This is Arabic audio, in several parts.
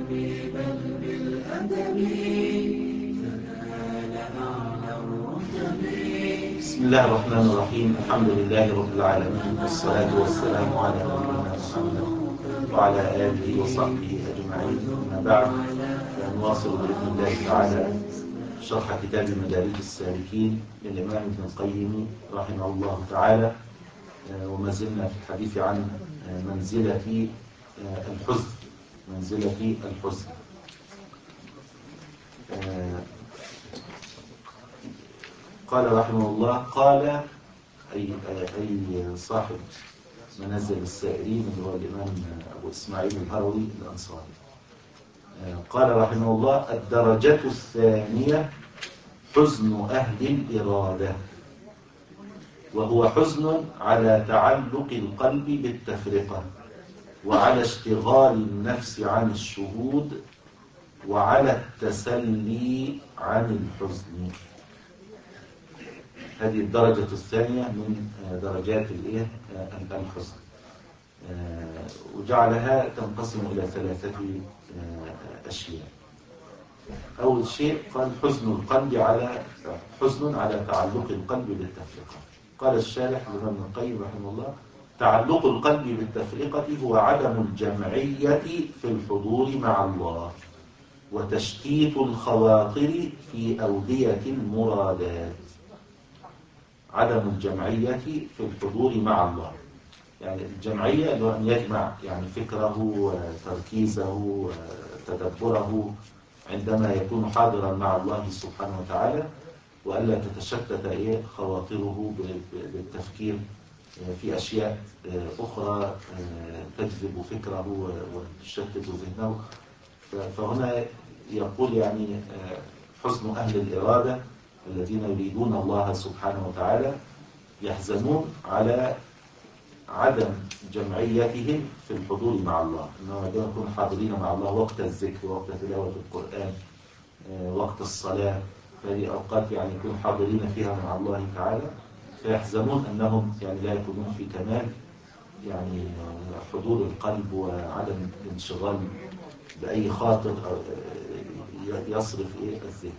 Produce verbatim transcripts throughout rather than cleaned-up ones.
بل بالأدب تنال أعلى الرتب. بسم الله الرحمن الرحيم. الحمد لله رب العالمين، والصلاة والسلام على نبينا محمد وعلى آله وصحبه أجمعين. أما بعد، فنواصل بإذن الله تعالى شرح كتاب مدارج السالكين للإمام ابن القيم رحمه الله تعالى، وما زلنا في الحديث عن منزلة الحزن منزلة الحزن. قال رحمه الله، قال أي, أي صاحب منازل السائرين اللي هو الإمام أبو إسماعيل الهروي الأنصاري، قال رحمه الله: الدرجة الثانية حزن أهل الإرادة، وهو حزن على تعلق القلب بالتفرقة، وعلى اشتغال النفس عن الشهود، وعلى التسلي عن الحزن. هذه الدرجة الثانية من درجات الحزن، وجعلها تنقسم إلى ثلاثة أشياء. أول شيء قال حزن القلب على حزن على تعلق القلب بالتفرقة. قال الشارح لابن القيم رحمه الله: تعلق القلب بالتفرقة هو عدم الجمعية في الحضور مع الله، وتشتيت الخواطر في أودية المرادات. عدم الجمعية في الحضور مع الله، يعني الجمعية اللي هو أن يجمع يعني فكره وتركيزه وتدبره عندما يكون حاضرا مع الله سبحانه وتعالى، وألا تتشتت إيه خواطره بالتفكير في أشياء أخرى تجذب فكره وتشتت ذهنه. فهنا يقول يعني حزن أهل الإرادة الذين يريدون الله سبحانه وتعالى يحزنون على عدم جمعيتهم في الحضور مع الله، أنهم يكونوا حاضرين مع الله وقت الذكر، وقت تلاوة القرآن، وقت الصلاة. فهذه أوقات يعني يكونوا حاضرين فيها مع الله تعالى، فيحزنون أنهم يعني لا يكونون في كمال يعني حضور القلب وعدم الانشغال بأي خاطر يصرف إيه الذهن.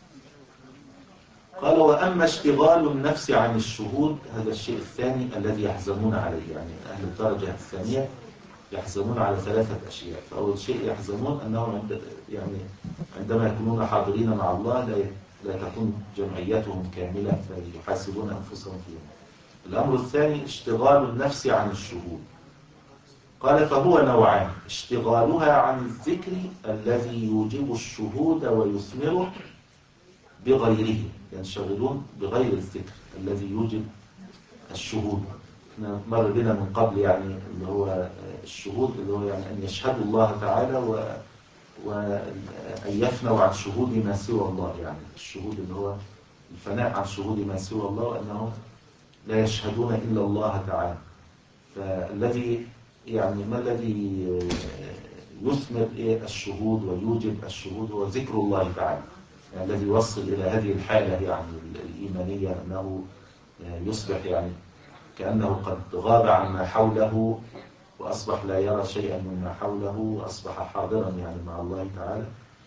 قال: وأما اشتغال النفس عن الشهود، هذا الشيء الثاني الذي يحزنون عليه. يعني أهل الدرجة الثانية يحزنون على ثلاثة أشياء. فأول شيء يحزنون أنهم عند يعني عندما يكونون حاضرين مع الله لا لا تكون جمعيتهم كاملة، فيحاسبون أنفسهم فيها. الأمر الثاني اشتغال النفس عن الشهود. قال: فهو نوعان: اشتغالها عن الذكر الذي يوجب الشهود ويثمره بغيره، ينشغلون بغير الذكر الذي يوجب الشهود. مر بنا من قبل يعني اللي هو الشهود اللي هو يعني أن يشهدوا الله تعالى و وأن يفنوا عن شهود ما سوى الله، يعني الشهود اللي هو الفناء عن شهود ما سوى الله، وأنهم لا يشهدون إلا الله تعالى. فالذي يعني ما الذي يثمر الشهود ويوجب الشهود هو ذكر الله تعالى، يعني الذي يوصل إلى هذه الحالة يعني الإيمانية، أنه يصبح يعني كأنه قد غاب عن ما حوله وأصبح لا يرى شيئا مما حوله، وأصبح حاضرا يعني مع الله تعالى.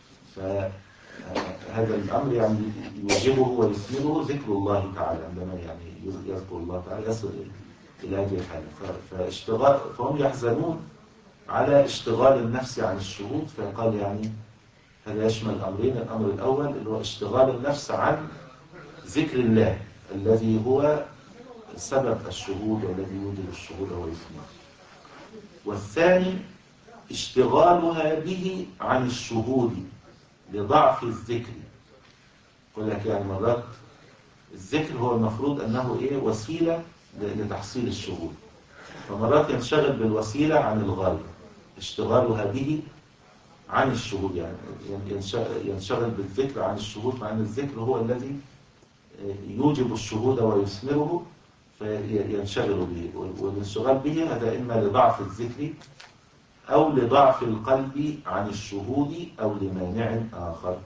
فهذا الأمر يعني يوجبه ويثمره ذكر الله تعالى، عندما يعني يذكر الله تعالى يصل إلى هذه الحالة. فاشتغال فهم يحزنون على اشتغال النفس عن الشهود. فقال يعني هذا يشمل الأمرين. الأمر الأول اللي هو اشتغال النفس عن ذكر الله الذي هو سبب الشهود والذي يوجب الشهود ويثمره. والثاني اشتغالها به عن الشهود لضعف الذكر. يقول لك يعني مرات الذكر هو المفروض أنه إيه وسيلة لتحصيل الشهود، فمرات ينشغل بالوسيلة عن الغاية. اشتغالها به عن الشهود يعني ينشغل بالذكر عن الشهود، مع أن الذكر هو الذي يوجب الشهود ويثمره، فينشغل به. والانشغال به هذا إما لضعف الذكر أو لضعف القلب عن الشهود أو لمانع آخر.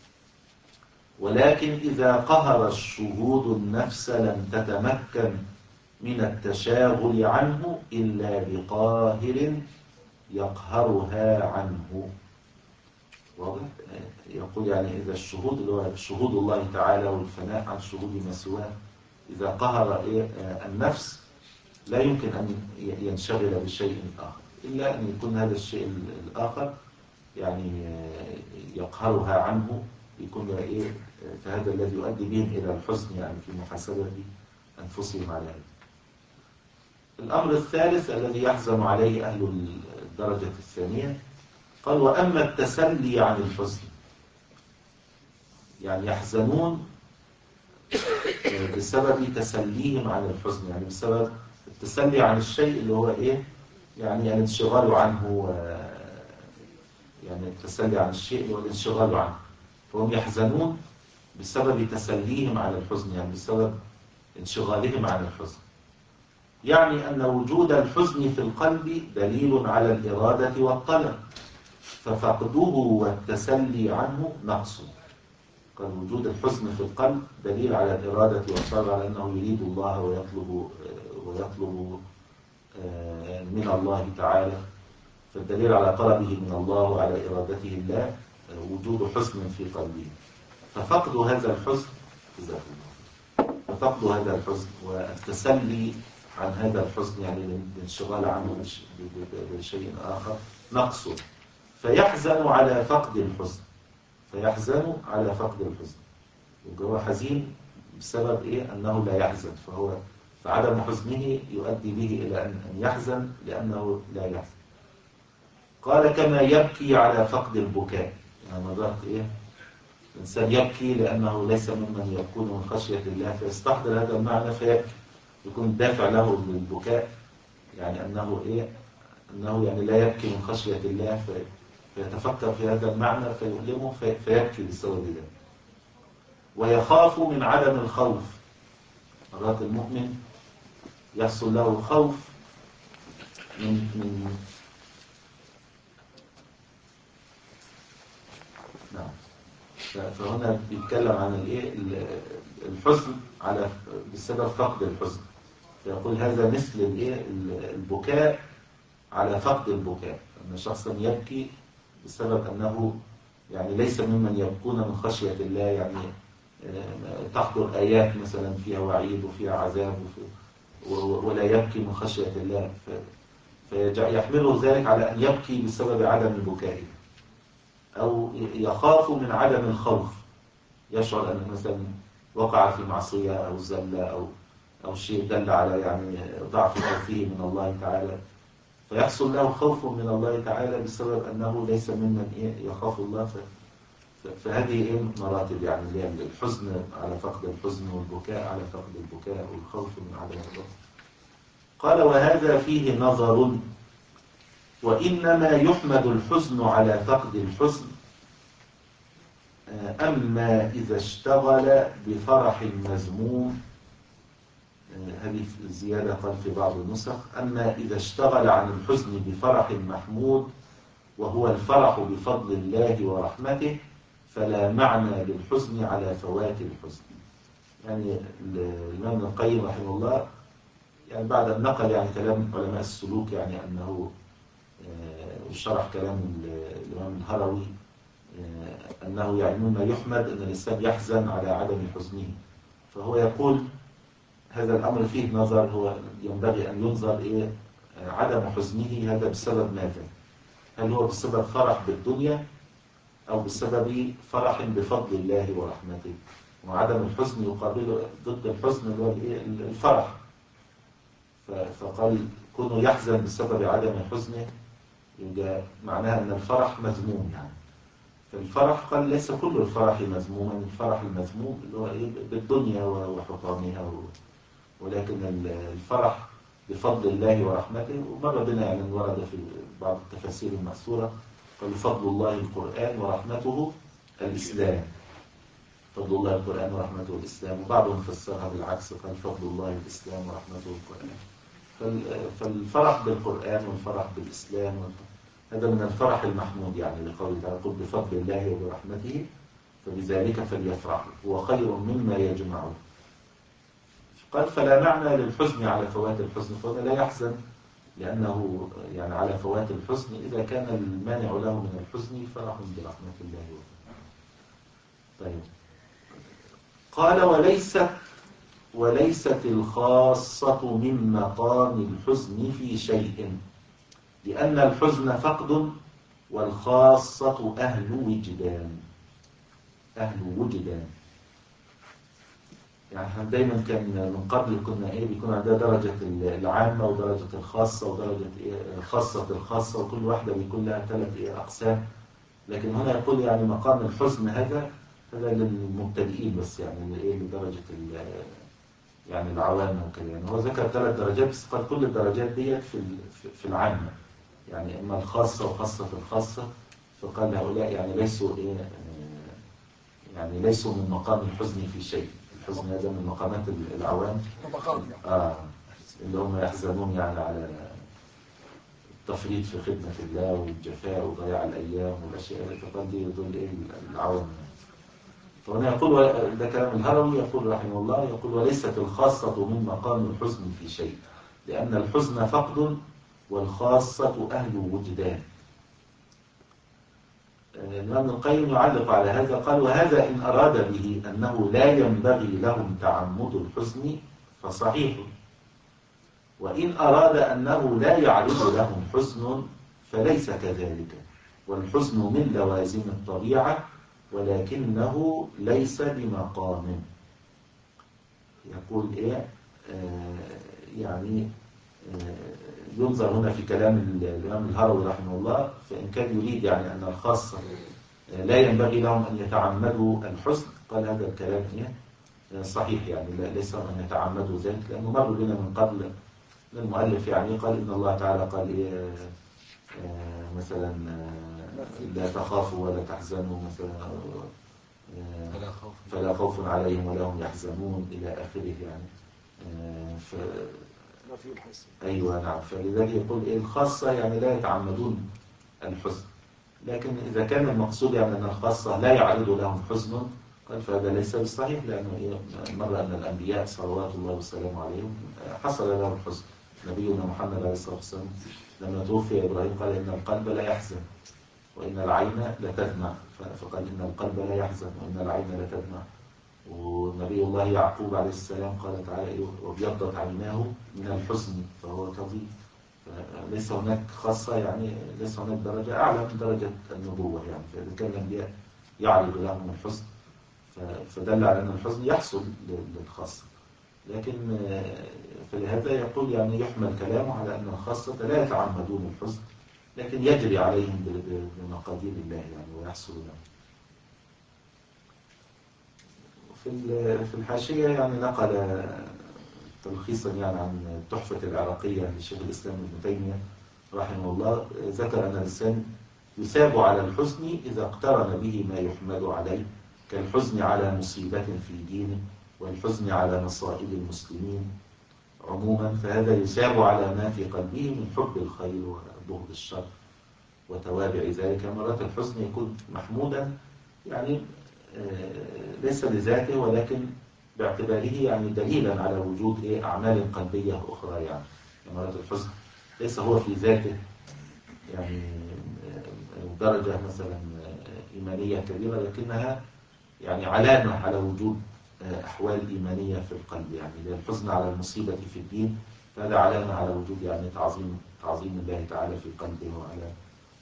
ولكن إذا قهر الشهود النفس لم تتمكن من التشاغل عنه إلا بقاهر يقهرها عنه. واضح؟ يقول يعني إذا الشهود اللي هو شهود الله تعالى والفناء عن شهود ما سواه إذا قهر النفس لا يمكن أن ينشغل بشيء آخر إلا أن يكون هذا الشيء الآخر يعني يقهرها عنه، يكون إيه فهذا الذي يؤدي بهم إلى الحزن يعني في محاسبة أنفسهم على هذا. الأمر الثالث الذي يحزن عليه أهل الدرجة الثانية قال وأما التسلي عن الحزن، يعني يحزنون بسبب تسليهم عن الحزن، يعني بسبب التسلي عن الشيء اللي هو إيه يعني الانشغال عنه، يعني التسلي عن الشيء اللي هو الانشغال عنه، فهم يحزنون بسبب تسليهم عن الحزن، يعني بسبب انشغالهم عن الحزن. يعني أن وجود الحزن في القلب دليل على الإرادة والطلب، ففقده والتسلي عنه نقص. قال وجود الحزن في القلب دليل على الإرادة والطلب، على أنه يريد الله ويطلب ويطلب من الله تعالى، فالدليل على طلبه من الله وعلى إرادته الله وجود حزن في قلبه، ففقد هذا الحزن ففقد هذا الحزن والتسلي عن هذا الحزن يعني الانشغال عنه بشيء آخر نقص، فيحزن على فقد الحزن فيحزن على فقد الحزن وهو حزين بسبب إيه؟ أنه لا يحزن، فهو فعدم حزنه يؤدي به إلى أن يحزن لأنه لا يحزن. قال كما يبكي على فقد البكاء، يعني مرات إيه الإنسان يبكي لأنه ليس ممن يكون من خشية الله، فيستحضر هذا المعنى فيبكي، يكون دافع له للبكاء يعني أنه إيه أنه يعني لا يبكي من خشية الله، في فيتفكر في هذا المعنى فيؤلمه في فيبكي بسبب ذلك. ويخاف من عدم الخوف، مرات المؤمن يحصل له خوف من من نعم. فهنا بيتكلم عن الايه الحزن على بسبب فقد الحزن، فيقول هذا مثل الايه البكاء على فقد البكاء، ان شخصا يبكي بسبب انه يعني ليس ممن يبكون من خشية الله، يعني تحضر آيات مثلا فيها وعيد وفيها عذاب ولا يبكي من خشية الله، فيحمله ذلك على أن يبكي بسبب عدم بكائه. أو يخاف من عدم الخوف، يشعر أن مثلا وقع في معصية أو زلة أو أو شيء دل على يعني ضعف خوفه من الله تعالى، فيحصل له خوف من الله تعالى بسبب أنه ليس ممن يخاف الله. فهذه إيه مراتب يعني الحزن على فقد الحزن والبكاء على فقد البكاء والخوف من عدم الخوف. قال وهذا فيه نظر، وإنما يحمد الحزن على فقد الحزن، أما إذا اشتغل بفرح مذموم، هذه الزيادة قال في بعض النسخ أما إذا اشتغل عن الحزن بفرح محمود وهو الفرح بفضل الله ورحمته، فلا معنى للحزن على فوات الحزن. يعني الإمام ابن القيم رحمه الله يعني بعد أن نقل يعني كلام علماء السلوك يعني أنه شرح كلام الإمام الهروي أنه يعني مما يحمد أن الإنسان يحزن على عدم حزنه، فهو يقول هذا الأمر فيه نظر، هو ينبغي أن ينظر إيه عدم حزنه هذا بسبب ماذا؟ هل هو بسبب فرح بالدنيا أو بسبب فرح بفضل الله ورحمته؟ وعدم الحزن يقابل ضد الحزن اللي هو الفرح، فقال كونه يحزن بسبب عدم حزنه يبقى معناها أن الفرح مذموم. يعني فالفرح قال ليس كل الفرح مذموما، الفرح المذموم اللي هو إيه بالدنيا وحطامها، ولكن الفرح بفضل الله ورحمته. ومر بنا يعني ورد في بعض التفاسير المأثورة قال فضل الله القرآن ورحمته الإسلام، فضل الله القرآن ورحمته الإسلام، وبعضهم فسرها بالعكس قال فضل الله الإسلام ورحمته القرآن. فالفرح بالقرآن والفرح بالإسلام هذا من الفرح المحمود، يعني لقوله تعالى قل بفضل الله وبرحمته فبذلك فليفرحوا هو خير مما يجمعون. قال فلا معنى للحزن على فوات الحزن، فهنا لا يحزن لأنه يعني على فوات الحزن، إذا كان المانع له من الحزن فرح برحمة الله. طيب، قال وليست وليست الخاصة من مقام الحزن في شيء، لأن الحزن فقد والخاصة أهل وجدان. أهل وجدان يعني احنا دايما كان من قبل كنا ايه بيكون عندنا درجة العامة ودرجة الخاصة ودرجة ايه خاصة الخاصة، وكل واحدة بيكون لها ثلاث ايه أقسام. لكن هنا يقول يعني مقام الحزن هذا هذا للمبتدئين بس، يعني اللي ايه لدرجة يعني العوام وكده. يعني هو ذكر ثلاث درجات بس، قال كل الدرجات ديت في في العامة، يعني اما الخاصة وخاصة الخاصة، فقال هؤلاء يعني ليسوا ايه يعني ليسوا من مقام الحزن في شيء. الحزن هذا من مقامات العوام آه اللي هم يحزنون يعني على التفريط في خدمة الله والجفاء وضياع الأيام والأشياء اللي فقال دي دول إيه العوام. فهنا يقول، ده كلام الهروي، يقول رحمه الله، يقول وليست الخاصة من مقام الحزن في شيء، لأن الحزن فقد والخاصة أهل وجدان. الإمام ابن القيم يعلق على هذا، قال وهذا إن أراد به أنه لا ينبغي لهم تعمد الحزن فصحيح، وإن أراد أنه لا يعرض لهم حزن فليس كذلك، والحزن من لوازم الطبيعة ولكنه ليس بمقام. يقول إيه آه يعني آه ينظر هنا في كلام الإمام الهروي رحمه الله، فإن كان يريد يعني أن الخاصة لا ينبغي لهم أن يتعمدوا الحزن، قال هذا الكلام صحيح، يعني ليس أن يتعمدوا ذلك، لأنه مر بنا من قبل المؤلف يعني قال إن الله تعالى قال إيه مثلا لا تخافوا ولا تحزنوا مثلا فلا خوف عليهم ولا هم يحزنون إلى آخره يعني. ف أيوة نعم، فلذلك يقول إيه الخاصة يعني لا يتعمدون الحزن، لكن إذا كان المقصود يعني أن الخاصة لا يعرض لهم حزن، قال فهذا ليس بالصحيح، لأنه مر أن الأنبياء صلوات الله وسلامه عليهم حصل لهم الحزن. نبينا محمد عليه الصلاة والسلام لما توفي إبراهيم قال إن القلب لا يحزن وإن العين لا تدمع، فقال إن القلب لا يحزن وإن العين لا تدمع. ونبي الله يعقوب عليه السلام قال تعالى وابيضت عيناه من الحزن فهو كظيم. ليس هناك خاصة، يعني ليس هناك درجة أعلى من درجة النبوة، يعني فإذا كان الأنبياء يعرض لهم الحزن فدل على أن الحزن يحصل للخاصة. لكن فلهذا يقول يعني يحمل كلامه على أن الخاصة لا يتعمدون الحزن، لكن يجري عليهم بمقادير الله يعني ويحصل لهم. في في الحاشية يعني نقل تلخيصا يعني عن التحفة العراقية لشيخ الإسلام ابن تيمية رحمه الله، ذكر أن الإنسان يثاب على الحزن إذا اقترن به ما يحمد عليه، كالحزن على مصيبة في دينه والحزن على مصائب المسلمين عموما، فهذا يثاب على ما في قلبه من حب الخير وبغض الشر وتوابع ذلك. مرات الحزن يكون محمودا يعني ليس لذاته، ولكن باعتباره يعني دليلا على وجود إيه أعمال قلبية أخرى. يعني مرات الحزن ليس هو في ذاته يعني درجة مثلا إيمانية كبيرة، لكنها يعني علامة على وجود أحوال إيمانية في القلب. يعني الحزن على المصيبة في الدين فهذا علامة على وجود يعني تعظيم تعظيم الله تعالى في قلبه، وعلى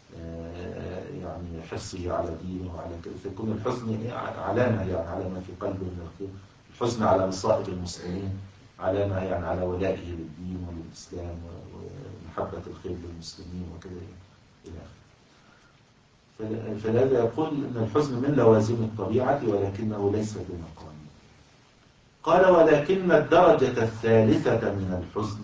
يعني حرصه على دينه وعلى كذا، فيكون الحزن علامة يعني علامة في قلبه من الخير. الحزن على مصائب المسلمين علامة يعني على ولائه للدين وللإسلام ومحبة الخير للمسلمين وكذا إلى آخره. فلهذا يقول أن الحزن من لوازم الطبيعة ولكنه ليس بمقام. قال ولكن الدرجة الثالثة من الحزن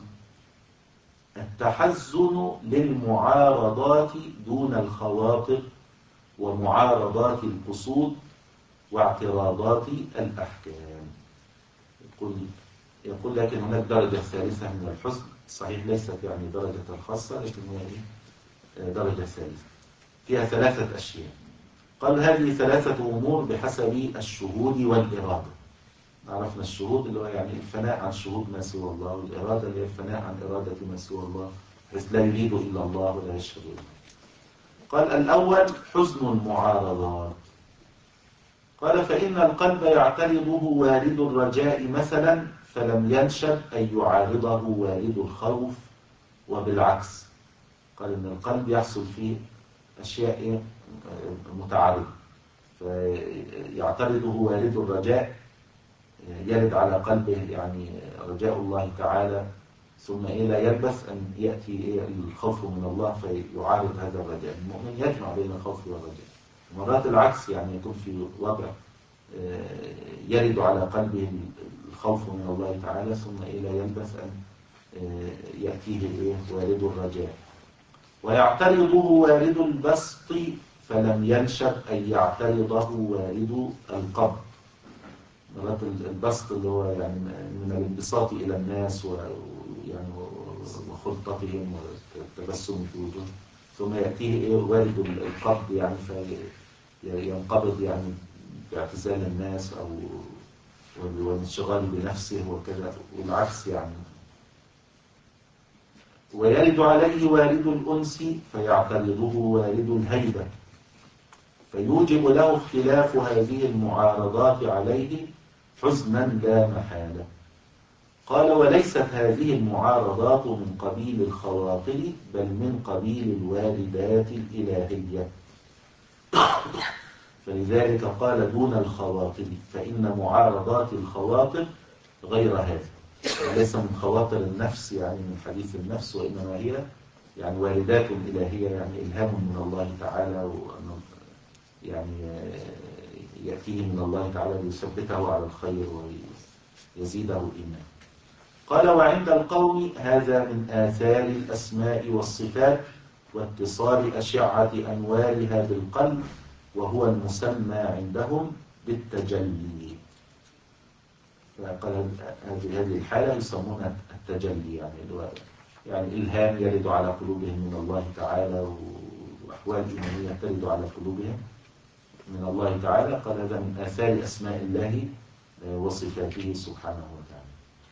التحزن للمعارضات دون الخواطر ومعارضات القصود واعتراضات الأحكام. يقول, يقول لكن هناك درجة ثالثة من الحزن، صحيح ليست يعني درجة الخاصة، لكن هي درجة ثالثة فيها ثلاثة أشياء. قال هذه ثلاثة أمور بحسب الشهود والإرادة. عرفنا الشهود اللي هو يعني الفناء عن شهود ما سوى الله، والإرادة اللي هي الفناء عن إرادة ما سوى الله، بس لا يريد إلا الله ولا يشهد إلا الله. قال الأول حزن المعارضات. قال فإن القلب يعترضه وارد الرجاء مثلا فلم ينشب أن يعارضه وارد الخوف، وبالعكس. قال إن القلب يحصل فيه أشياء متعارضة، فيعترضه وارد الرجاء، يرد على قلبه يعني رجاء الله تعالى، ثم إيه لا يلبس أن يأتي إيه الخوف من الله فيعارض هذا الرجاء. المؤمن يجمع بين الخوف والرجاء. مرات العكس، يعني يكون في وضع يرد على قلبه الخوف من الله تعالى، ثم إيه لا يلبس أن يأتيه إيه وارد الرجاء. ويعترضه وارد البسط فلم ينشب أن يعترضه وارد القبض. مرات البسط اللي هو يعني من الانبساط إلى الناس ويعني وخلطتهم والتبسم في وجوه، ثم يأتيه إيه وارد القبض، يعني فينقبض يعني باعتزال الناس أو والانشغال بنفسه وكذا، والعكس يعني. ويرد عليه وارد الأنس فيعترضه وارد الهيبة، فيوجب له اختلاف هذه المعارضات عليه حزنا لا محالة. قال وليست هذه المعارضات من قبيل الخواطر بل من قبيل الواردات الإلهية، فلذلك قال دون الخواطر، فإن معارضات الخواطر غير هذا، ليس من خواطر النفس يعني من حديث النفس، وإنما هي يعني واردات إلهية، يعني إلهام من الله تعالى، وأنه يعني يأتيه من الله تعالى ليثبته على الخير ويزيده إيمان. قال وعند القوم هذا من آثار الأسماء والصفات واتصال أشعة أنوارها بالقلب، وهو المسمى عندهم بالتجلي. فقال هذه هذه الحالة يسمونها التجلي، يعني يعني إلهام يرد على قلوبهم من الله تعالى، وأحوال إيمانية ترد على قلوبهم من الله تعالى. قال هذا من آثار أسماء الله وصفاته سبحانه وتعالى.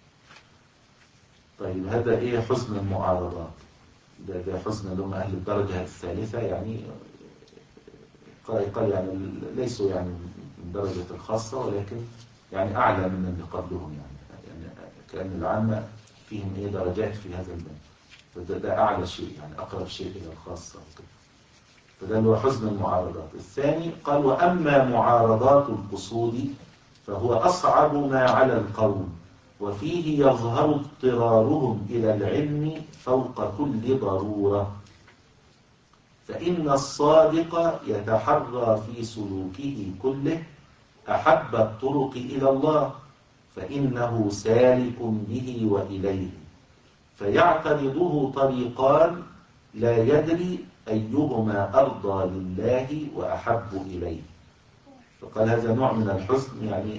طيب هذا إيه حزن المعارضات؟ ده, ده حزن لهم أهل الدرجة الثالثة، يعني قال قال يعني ليسوا يعني من درجة الخاصة، ولكن يعني أعلى من اللي قبلهم، يعني يعني كأن العامة فيهم إيه درجات في هذا الباب، فده ده أعلى شيء، يعني أقرب شيء إلى الخاصة وكده. فده هو حزن المعارضات. الثاني قال وأما معارضات القصود فهو أصعب ما على القوم، وفيه يظهر اضطرارهم إلى العلم فوق كل ضرورة، فإن الصادق يتحرى في سلوكه كله أحب الطرق إلى الله، فإنه سالك به وإليه، فيعترضه طريقان لا يدري أيهما أرضى لله وأحب إليه. فقال هذا نوع من الحزن، يعني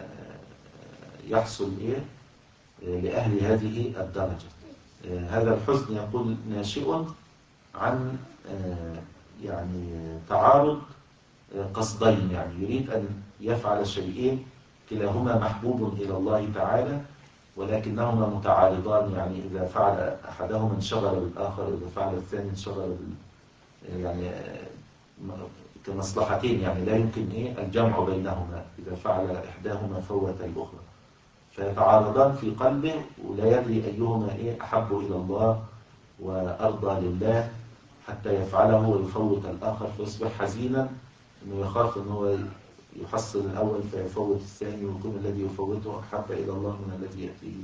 يحصل إيه لأهل هذه الدرجة. هذا الحزن يقول ناشئ عن يعني تعارض قصدين، يعني يريد أن يفعل شيئين كلاهما محبوب إلى الله تعالى، ولكنهما متعارضان، يعني إذا فعل أحدهما انشغل بالآخر، إذا فعل الثاني انشغل بال يعني كمصلحتين، يعني لا يمكن إيه الجمع بينهما، إذا فعل إحداهما فوت الأخرى، فيتعارضان في قلبه ولا يدري أيهما إيه أحب إلى الله وأرضى لله حتى يفعله ويفوت الآخر، فيصبح حزينا إنه يخاف إنه يحصل الأول فيفوت الثاني، ويكون الذي يفوته أحب إلى الله من الذي يأتيه.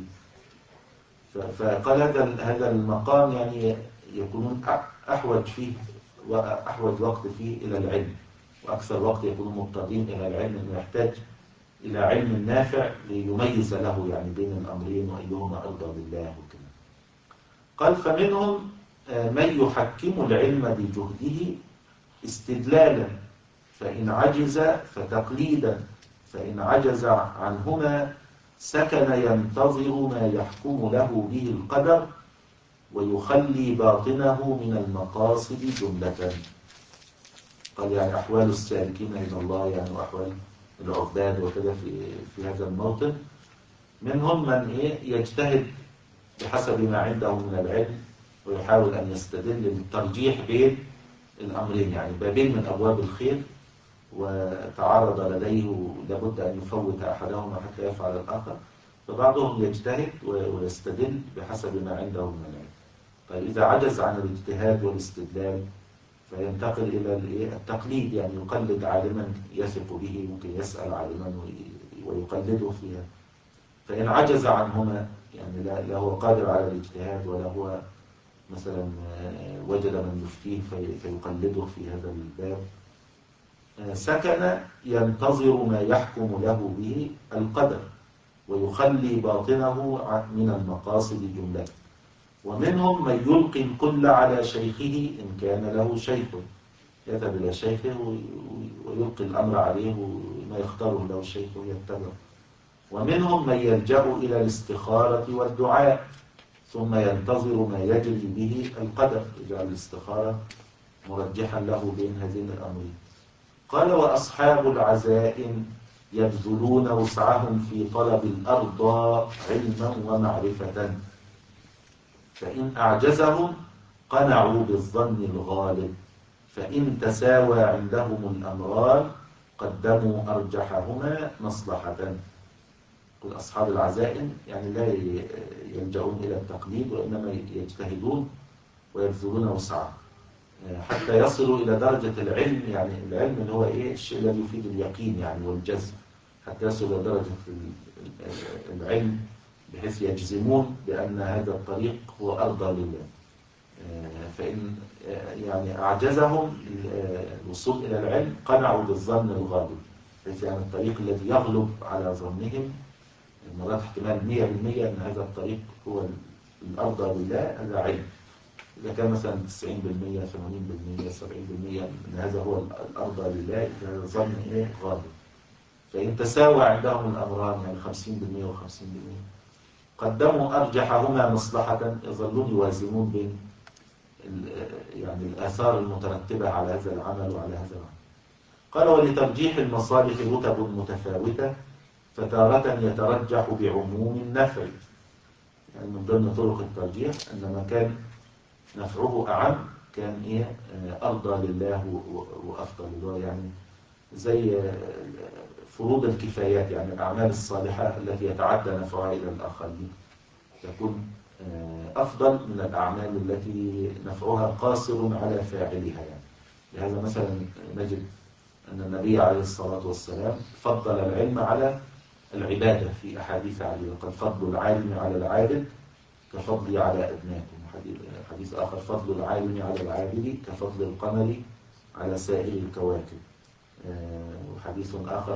فقال هذا هذا المقام يعني يكونون أحوج فيه وأحوج وقت فيه إلى العلم، وأكثر وقت يكونون مضطرين إلى العلم، إنه يحتاج إلى علم نافع ليميز له يعني بين الأمرين وأيهما أرضى لله وكذا. قال فمنهم من يحكم العلم بجهده استدلالا، فإن عجز فتقليدا، فإن عجز عنهما سكن ينتظر ما يحكم له به القدر، ويخلي باطنه من المقاصد جملة. قال يعني أحوال السالكين إلى الله، يعني وأحوال العباد وكذا في في هذا الموطن، منهم من إيه يجتهد بحسب ما عنده من العلم ويحاول أن يستدل بالترجيح بين الأمرين، يعني بابين من أبواب الخير وتعارض لديه لابد أن يفوت أحدهما حتى يفعل الآخر، فبعضهم يجتهد ويستدل بحسب ما عنده من العلم. طيب إذا عجز عن الاجتهاد والاستدلال فينتقل إلى التقليد، يعني يقلد عالما يثق به، ممكن يسأل عالما ويقلده فيها. فإن عجز عنهما، يعني لا, لا هو قادر على الاجتهاد ولا هو مثلا وجد من يفتيه في فيقلده في هذا الباب، سكن ينتظر ما يحكم له به القدر ويخلي باطنه من المقاصد جملة. ومنهم من يلقي الكل على شيخه إن كان له شيخ، يذهب إلى شيخه ويلقي الأمر عليه وما يختاره له الشيخ يتبع. ومنهم من يلجأ إلى الاستخارة والدعاء ثم ينتظر ما يجري به القدر، يجعل الاستخارة مرجحا له بين هذين الأمرين. قال وأصحاب العزائم يبذلون وسعهم في طلب الأرضى علما ومعرفة، فإن أعجزهم قنعوا بالظن الغالب، فإن تساوى عندهم الأمران قدموا أرجحهما مصلحة. كل أصحاب العزائم يعني لا يلجؤون إلى التقليد وإنما يجتهدون ويبذلون وسعهم حتى يصلوا إلى درجة العلم، يعني العلم اللي هو إيه الشيء الذي يفيد اليقين يعني والجزم، حتى يصلوا إلى درجة العلم بحيث يجزمون بأن هذا الطريق هو أرضى لله. فإن يعني أعجزهم الوصول إلى العلم قنعوا بالظن الغالب، بحيث يعني الطريق الذي يغلب على ظنهم مرات احتمال مية بالمية أن هذا الطريق هو الأرضى لله، هذا علم. إذا كان مثلا تسعين بالمية ثمانين بالمية سبعين بالمية أن هذا هو الأرضى لله، هذا ظن إيه غالب. فإن تساوى عندهم الأمران يعني خمسين بالمية وخمسين بالمية قدموا أرجحهما مصلحة، يظلون يوازنون بين يعني الآثار المترتبة على هذا العمل وعلى هذا العمل. قال ولترجيح المصالح رتب متفاوتة، فتارة يترجح بعموم النفع، يعني من ضمن طرق الترجيح أن ما كان نفعه أعم كان إيه أرضى لله وأفضل له، يعني زي فروض الكفايات، يعني الأعمال الصالحة التي يتعدى نفعها إلى الآخرين تكون أفضل من الأعمال التي نفعها قاصر على فاعلها. يعني لهذا مثلا نجد أن النبي عليه الصلاة والسلام فضل العلم على العبادة في أحاديث عديدة، قد فضل العالم على العابد كفضل على أدناكم، حديث آخر فضل العالم على العابد كفضل القمر على سائر الكواكب، وحديث آخر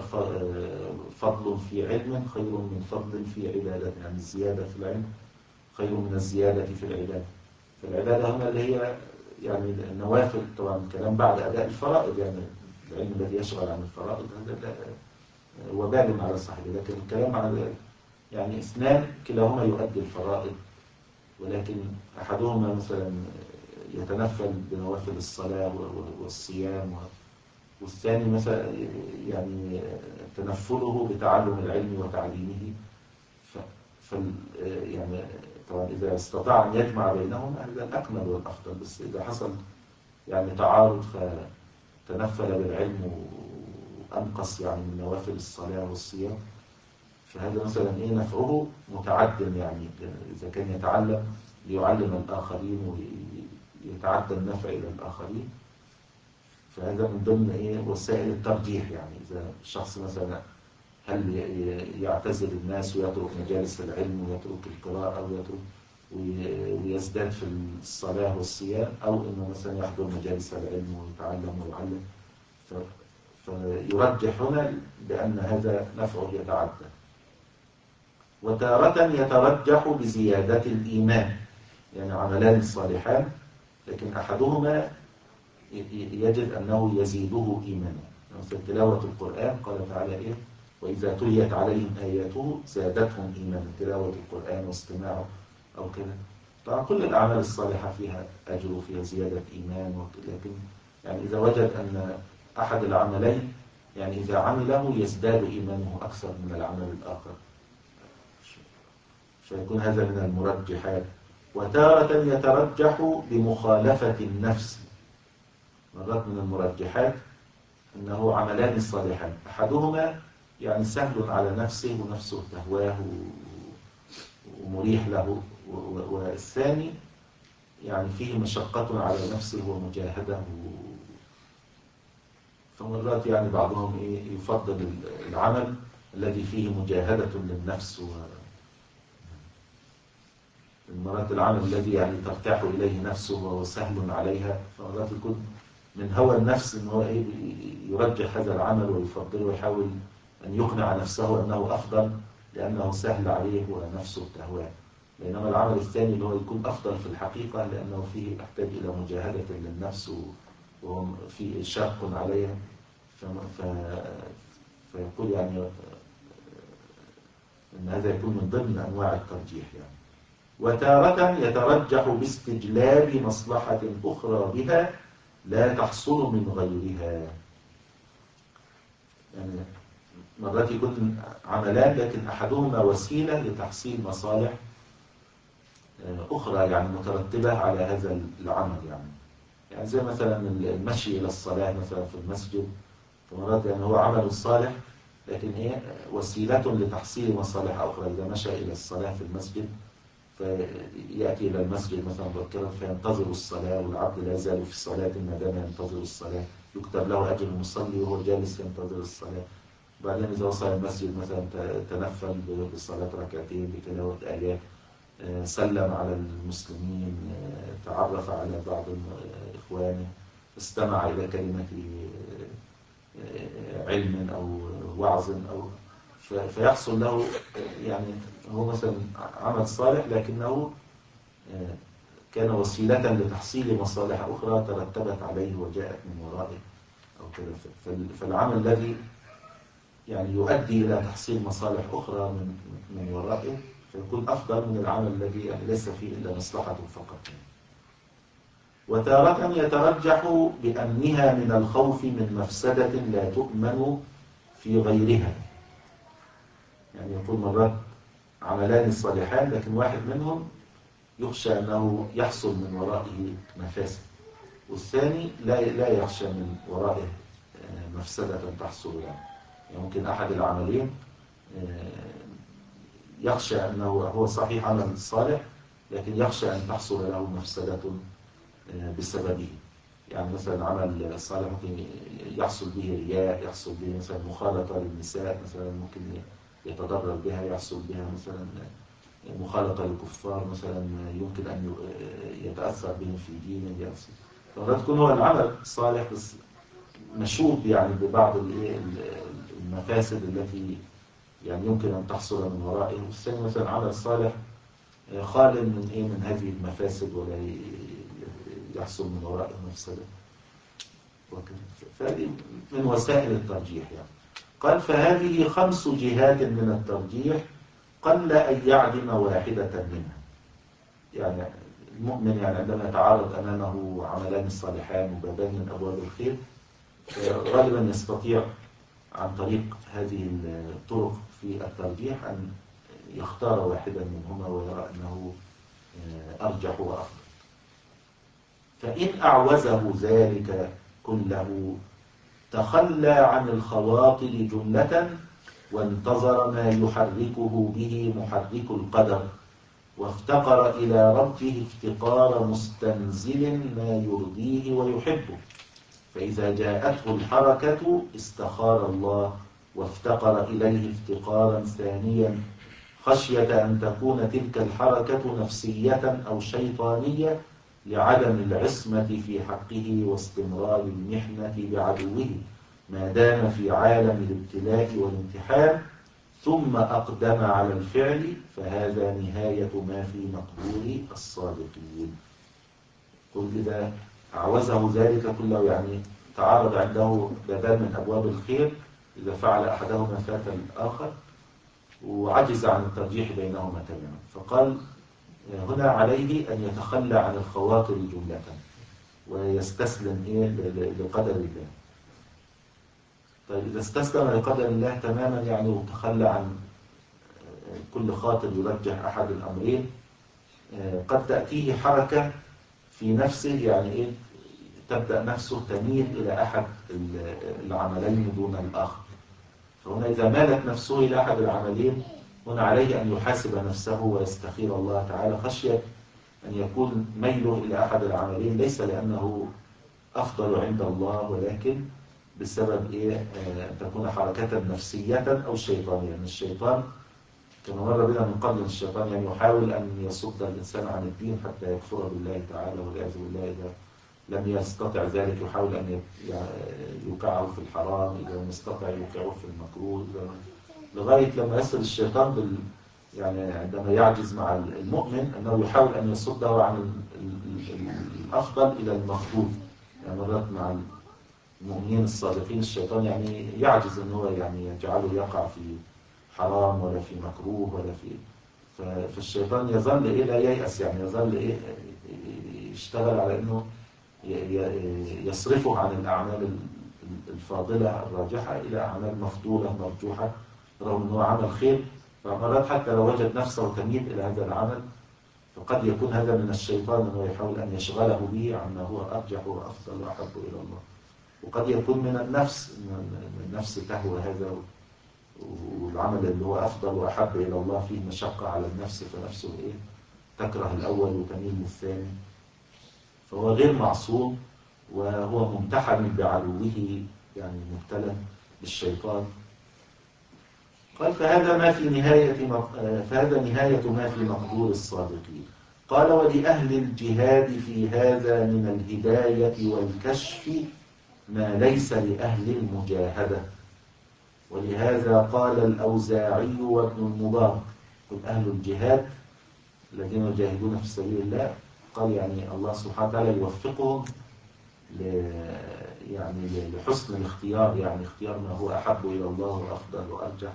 فضل في علم خير من فضل في عبادة، يعني الزيادة في العلم خير من الزيادة في العبادة. فالعبادة هنا اللي هي يعني النوافل، طبعا الكلام بعد أداء الفرائض، يعني العلم الذي يشغل عن الفرائض هذا وبال على صاحبه، لكن الكلام عن يعني اثنان كلاهما يؤدي الفرائض، ولكن أحدهما مثلا يتنفل بنوافل الصلاة والصيام، والثاني مثلا يعني تنفله بتعلم العلم وتعليمه. ف... ف... يعني طبعا إذا استطاع أن يجمع بينهم هذا الأكمل والأفضل، بس إذا حصل يعني تعارض فتنفل بالعلم وأنقص يعني من نوافل الصلاة والصيام، فهذا مثلا إيه نفعه متعد، يعني إذا كان يتعلم ليعلم الآخرين ويتعدى النفع إلى الآخرين، فهذا من ضمن إيه وسائل الترجيح. يعني إذا الشخص مثلا هل يعتزل الناس ويترك مجالس العلم ويترك القراءة ويترك ويزداد في الصلاة والصيام، أو إنه مثلا يحضر مجالس العلم ويتعلم ويعلم، فيرجح هنا بأن هذا نفعه يتعدى. وتارة يترجح بزيادة الإيمان، يعني عملان صالحان لكن أحدهما يجد أنه يزيده إيمانا، مثل تلاوة القرآن قال تعالى إيه وإذا تليت عليهم آياته زادتهم إيمانا، تلاوة القرآن واستماعه أو كذا. طبعا كل الأعمال الصالحة فيها أجر وفيها زيادة إيمان، لكن يعني إذا وجد أن أحد العملين يعني إذا عمله يزداد إيمانه أكثر من العمل الآخر، فيكون هذا من المرجحات. وتارة يترجح بمخالفة النفس. مرات من المرجحات أنه عملان صالحان، أحدهما يعني سهل على نفسه ونفسه تهواه ومريح له، والثاني يعني فيه مشقة على نفسه ومجاهدة. فمرات يعني بعضهم إيه يفضل العمل الذي فيه مجاهدة للنفس، ومرات العمل الذي يعني ترتاح إليه نفسه وهو سهل عليها، فمرات يكون من هوى النفس إن هو إيه يرجح هذا العمل ويفضله ويحاول أن يقنع نفسه أنه أفضل لأنه سهل عليه ونفسه تهواه. بينما العمل الثاني اللي هو يكون أفضل في الحقيقة لأنه فيه يحتاج إلى مجاهدة للنفس وهو فيه شاق عليها، ف... فيقول يعني أن هذا يكون من ضمن أنواع الترجيح يعني. وتارة يترجح باستجلاب مصلحة أخرى بها لا تحصل من غيرها. يعني مرات يكون عملان لكن أحدهما وسيلة لتحصيل مصالح أخرى يعني مترتبة على هذا العمل يعني. يعني زي مثلا المشي إلى الصلاة مثلا في المسجد، فمرات يعني هو عمل صالح لكن إيه وسيلة لتحصيل مصالح أخرى. إذا مشى إلى الصلاة في المسجد فيأتي إلى المسجد مثلا مبكرا فينتظر الصلاة، والعبد لا يزال في الصلاة ما دام ينتظر الصلاة، يكتب له أجر المصلي وهو جالس ينتظر الصلاة. بعدين إذا وصل المسجد مثلا تنفل بصلاة ركعتين بتلاوة آيات، سلم على المسلمين، تعرف على بعض إخوانه، استمع إلى كلمة علم أو وعظ، أو فيحصل له يعني هو مثلا عمل صالح لكنه كان وسيلة لتحصيل مصالح أخرى ترتبت عليه وجاءت من ورائه أو كذا. فالعمل الذي يعني يؤدي إلى تحصيل مصالح أخرى من من ورائه فيكون أفضل من العمل الذي يعني ليس فيه إلا مصلحة فقط. وتارة يترجح بأمنها من الخوف من مفسدة لا تؤمن في غيرها. يعني يكون مرات عملان صالحان لكن واحد منهم يخشى أنه يحصل من ورائه مفاسد، والثاني لا لا يخشى من ورائه مفسدة تحصل له. يعني ممكن أحد العملين يخشى أنه هو صحيح عمل صالح لكن يخشى أن تحصل له مفسدة بسببه. يعني مثلا عمل صالح ممكن يحصل به رياء، يحصل به مثلا مخالطة للنساء مثلا، ممكن يتضرر بها، يحصل بها مثلا مخالطة للكفار مثلا، يمكن أن يتأثر بهم في دينه. فلا تكون هو العمل صالح بس مشوب يعني ببعض المفاسد التي يعني يمكن أن تحصل من ورائه، والثاني مثلا عمل صالح خال من إيه من هذه المفاسد ولا يحصل من ورائه مفسدة. فهذه من وسائل الترجيح يعني. قال فهذه خمس جهات من الترجيح قل أن يعدم واحدة منها. يعني المؤمن يعني عندما يتعارض أمامه عملان الصالحان وبابان من أبواب الخير غالبا يستطيع عن طريق هذه الطرق في الترجيح أن يختار واحدا منهما ويرى أنه أرجح وأفضل. فإن أعوزه ذلك كله تخلى عن الخواطر جملة وانتظر ما يحركه به محرك القدر، وافتقر إلى ربه افتقار مستنزل ما يرضيه ويحبه. فإذا جاءته الحركة استخار الله وافتقر إليه افتقارا ثانيا، خشية أن تكون تلك الحركة نفسية أو شيطانية لعدم العصمة في حقه واستمرار المحنة بعدوه ما دام في عالم الابتلاء والامتحان، ثم أقدم على الفعل، فهذا نهاية ما في مقدور الصادقين. قل إذا أعوزه ذلك كله يعني تعارض عنده بابان من أبواب الخير، إذا فعل أحدهما فات الآخر وعجز عن الترجيح بينهما تماما، فقال هنا عليه أن يتخلى عن الخواطر جملة ويستسلم إيه لقدر الله. طيب إذا استسلم لقدر الله تماما يعني وتخلى عن كل خاطر يرجح أحد الأمرين، قد تأتيه حركة في نفسه، يعني إيه، تبدأ نفسه تميل إلى أحد العملين دون الآخر. فهنا إذا مالت نفسه إلى أحد العملين هنا عليه أن يحاسب نفسه ويستخير الله تعالى، خشية أن يكون ميله إلى أحد العملين ليس لأنه أفضل عند الله، ولكن بسبب إيه؟ أن تكون حركة نفسية أو شيطانية. يعني الشيطان كما مر بنا من قبل، الشيطان يعني يحاول أن يصد الإنسان عن الدين حتى يكفر بالله تعالى والعياذ بالله. إذا لم يستطع ذلك يحاول أن يوقعه في الحرام، إذا لم يستطع يوقعه في المكروه، لغاية لما يصل الشيطان بال يعني عندما يعجز مع المؤمن أنه يحاول أن يصده عن الأفضل إلى المفضول. يعني مرات مع المؤمنين الصادقين الشيطان يعني يعجز أنه يعني يجعله يقع في حرام ولا في مكروه ولا في، فالشيطان يظل إيه لا ييأس، يعني يظل إيه يشتغل على أنه يصرفه عن الأعمال الفاضلة الراجحة إلى أعمال مفضولة مرجوحة، رغم أنه عمل خير. فمرات حتى لو وجد نفسه تميل إلى هذا العمل فقد يكون هذا من الشيطان، أنه يحاول أن يشغله به عما هو أرجح وأفضل وأحب إلى الله. وقد يكون من النفس، من النفس تهوى هذا، والعمل اللي هو أفضل وأحب إلى الله فيه مشقة على النفس، فنفسه إيه تكره الأول وتميل للثاني. فهو غير معصوم، وهو ممتحن بعدوه، يعني مبتلى بالشيطان. قال فهذا ما في نهاية فهذا نهاية ما في مقدور الصادقين. قال ولأهل الجهاد في هذا من الهداية والكشف ما ليس لأهل المجاهدة. ولهذا قال الأوزاعي وابن المبارك، قل أهل الجهاد الذين يجاهدون في سبيل الله، قال يعني الله سبحانه وتعالى يوفقهم ل يعني لحسن الاختيار، يعني اختيار ما هو أحب إلى الله وأفضل وأرجح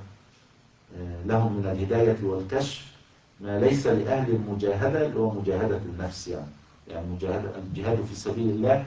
لهم من الهداية والكشف ما ليس لأهل المجاهدة، اللي هو مجاهدة النفس. يعني يعني مجاهدة الجهاد في سبيل الله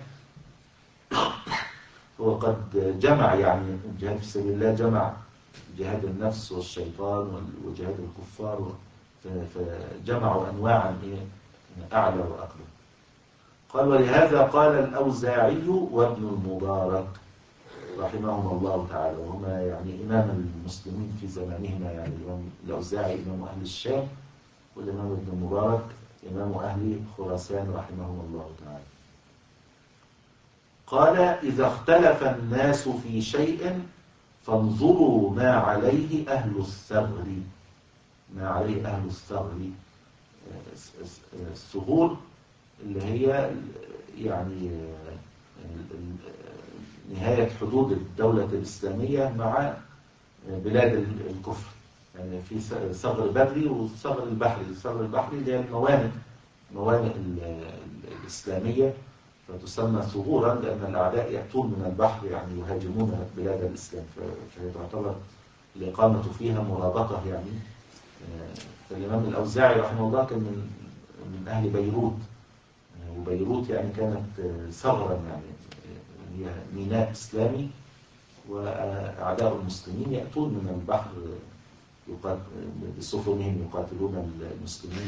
هو قد جمع، يعني الجهاد في سبيل الله جمع جهاد النفس والشيطان وجهاد الكفار، فجمعوا أنواعا أعلى وأكبر. قال ولهذا قال الأوزاعي وابن المبارك رحمهم الله تعالى، وهما يعني إمام المسلمين في زمانهما، يعني الإمام الأوزاعي إمام أهل الشام، والإمام ابن المبارك إمام أهل خراسان رحمهم الله تعالى. قال إذا اختلف الناس في شيء فانظروا ما عليه أهل الثغر. ما عليه أهل الثغر، الثغور اللي هي يعني نهاية حدود الدولة الإسلامية مع بلاد الكفر. يعني في ثغر بري وثغر البحري. الثغر البحري اللي هي الموانئ موانئ الإسلامية، فتسمى ثغورا لأن الأعداء يأتون من البحر، يعني يهاجمون بلاد الإسلام، فهي تعتبر الإقامة فيها مرابطة. يعني فالإمام الأوزاعي رحمه الله كان من من أهل بيروت، وبيروت يعني كانت ثغرا، يعني هي ميناء إسلامي، وأعداء المسلمين يأتون من البحر بسفنهم يقاتلون المسلمين.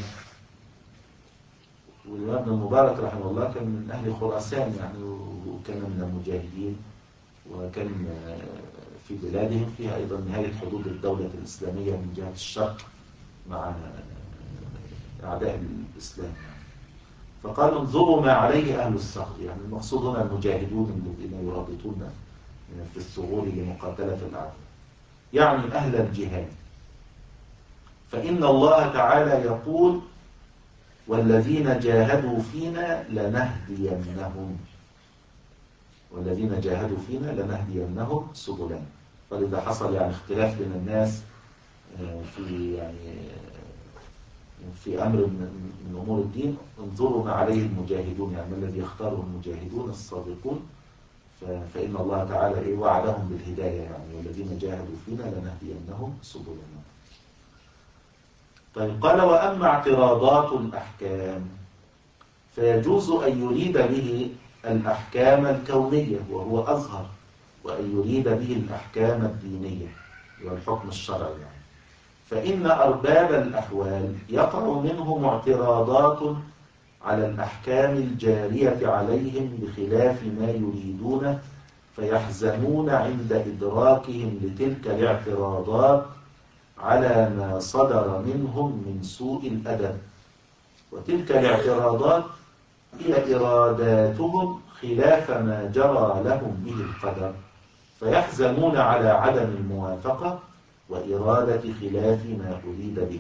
والإمام المبارك رحمه الله كان من أهل خراسان، يعني وكان من المجاهدين، وكان في بلادهم فيها أيضا نهاية حدود الدولة الإسلامية من جهة الشرق مع أعداء الإسلام. فقالوا انظروا ما عليه أهل الثغر، يعني المقصود هنا المجاهدون الذين يرابطون في الثغور لمقاتلة الأعداء، يعني أهل الجهاد. فإن الله تعالى يقول والذين جاهدوا فينا لنهدينهم والذين جاهدوا فينا لنهدينهم سبلنا. فإذا حصل يعني اختلاف بين الناس في يعني في أمر من أمور الدين، انظروا ما عليه المجاهدون، يعني ما الذي يختاره المجاهدون الصادقون، فإن الله تعالى إيه وعدهم بالهداية، يعني والذين جاهدوا فينا لنهدينهم سبلنا. طيب قال وأما اعتراضات الأحكام فيجوز أن يريد به الأحكام الكونية وهو أظهر، وأن يريد به الأحكام الدينية والحكم الشرعي. يعني فإن أرباب الأحوال يقع منهم اعتراضات على الأحكام الجارية عليهم بخلاف ما يريدونه، فيحزنون عند إدراكهم لتلك الاعتراضات على ما صدر منهم من سوء الأدب. وتلك الاعتراضات هي إراداتهم خلاف ما جرى لهم به القدر، فيحزنون على عدم الموافقة وإرادة خلاف ما أريد به.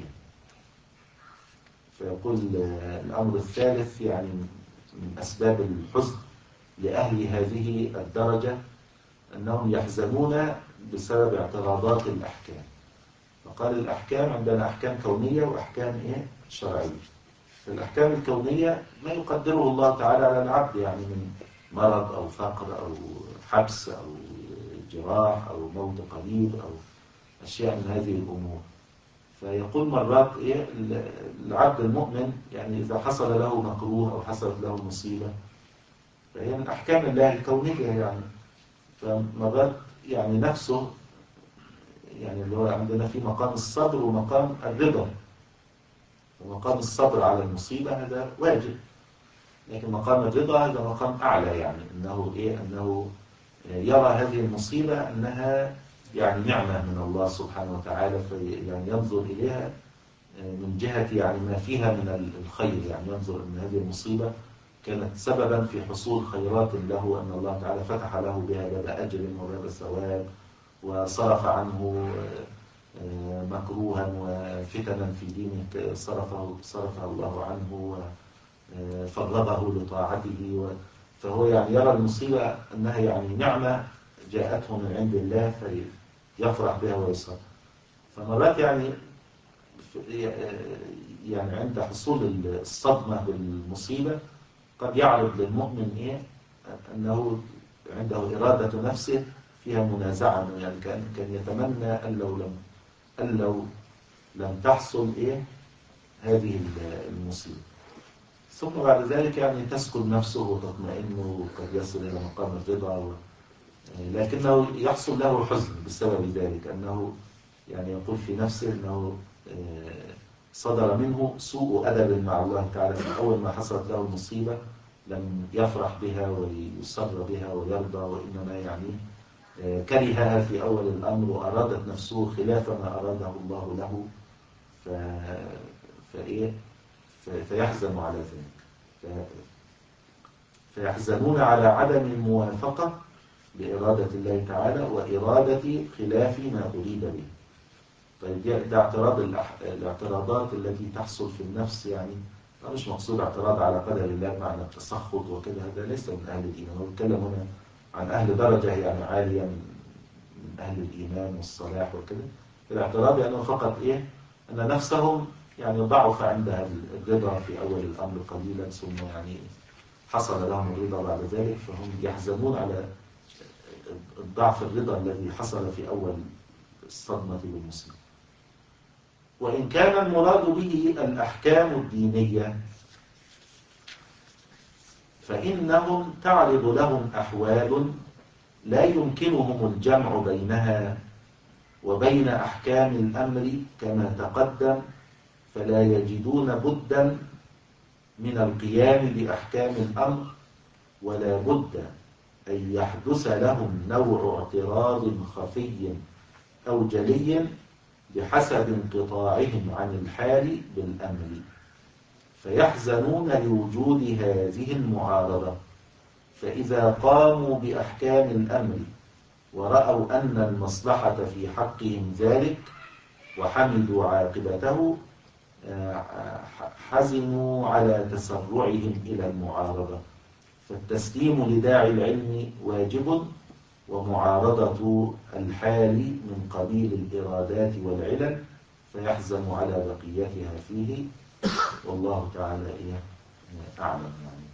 فيقول الأمر الثالث يعني من أسباب الحزن لأهل هذه الدرجة أنهم يحزنون بسبب اعتراضات الأحكام. فقال الأحكام عندنا أحكام كونية وأحكام إيه؟ شرعية. الأحكام الكونية ما يقدره الله تعالى على العبد، يعني من مرض أو فقر أو حبس أو جراح أو موت قريب أو أشياء من هذه الأمور. فيقول مرات إيه العبد المؤمن يعني إذا حصل له مكروه أو حصلت له مصيبة فهي من أحكام الله الكونية يعني. فمرات يعني نفسه يعني اللي هو عندنا في مقام الصبر ومقام الرضا. ومقام الصبر على المصيبة هذا واجب، لكن مقام الرضا هذا مقام أعلى، يعني أنه إيه أنه يرى هذه المصيبة أنها يعني نعمة من الله سبحانه وتعالى، في يعني ينظر إليها من جهة يعني ما فيها من الخير، يعني ينظر أن هذه المصيبة كانت سببا في حصول خيرات له، أن الله تعالى فتح له بها باب أجر وباب ثواب، وصرف عنه مكروها وفتنا في دينه صرفه صرفها الله عنه وفرغه لطاعته. فهو يعني يرى المصيبة أنها يعني نعمة جاءته من عند الله فيفرح بها ويسر. فمرات يعني يعني عند حصول الصدمة بالمصيبة قد يعرض للمؤمن إيه أنه عنده إرادة نفسه فيها منازعة، يعني كان كان يتمنى أن لو لم أن لو لم تحصل إيه هذه المصيبة. ثم بعد ذلك يعني تسكن نفسه وتطمئن وقد يصل إلى مقام الرضا، لكنه يحصل له حزن بسبب ذلك، أنه يعني يقول في نفسه أنه صدر منه سوء أدب مع الله تعالى. من أول ما حصلت له المصيبة لم يفرح بها ويسر بها ويرضى، وإنما يعني كرهها في أول الأمر وأرادت نفسه خلاف ما أراده الله له، ف... فإيه ف... فيحزن على ذلك. ف... فيحزنون على عدم الموافقة بإرادة الله تعالى وإرادة خلاف ما أريد به. طيب ده اعتراض الأح... الاعتراضات التي تحصل في النفس، يعني مش مقصود اعتراض على قدر الله معنى التسخط وكذا، هذا ليس من أهل الإيمان. هو بيتكلم هنا عن أهل درجة يعني عالية من أهل الإيمان والصلاح وكذا. الاعتراض يعني فقط إيه أن نفسهم يعني ضعف عندها الرضا في أول الأمر قليلا، ثم يعني حصل لهم الرضا بعد ذلك، فهم يحزنون على الضعف الرضا الذي حصل في أول الصدمة بالمصيبة. وإن كان المراد به الأحكام الدينية فإنهم تعرض لهم أحوال لا يمكنهم الجمع بينها وبين أحكام الأمر كما تقدم، فلا يجدون بدا من القيام بأحكام الأمر، ولا بد أن يحدث لهم نوع اعتراض خفي أو جلي بحسب انقطاعهم عن الحال بالأمر، فيحزنون لوجود هذه المعارضة. فإذا قاموا بأحكام الأمر ورأوا أن المصلحة في حقهم ذلك وحمدوا عاقبته حزنوا على تسرعهم إلى المعارضة. فالتسليم لداعي العلم واجب، ومعارضة الحال من قبيل الإرادات والعلل، فيحزن على بقيتها فيه، والله تعالى أعلم. يعني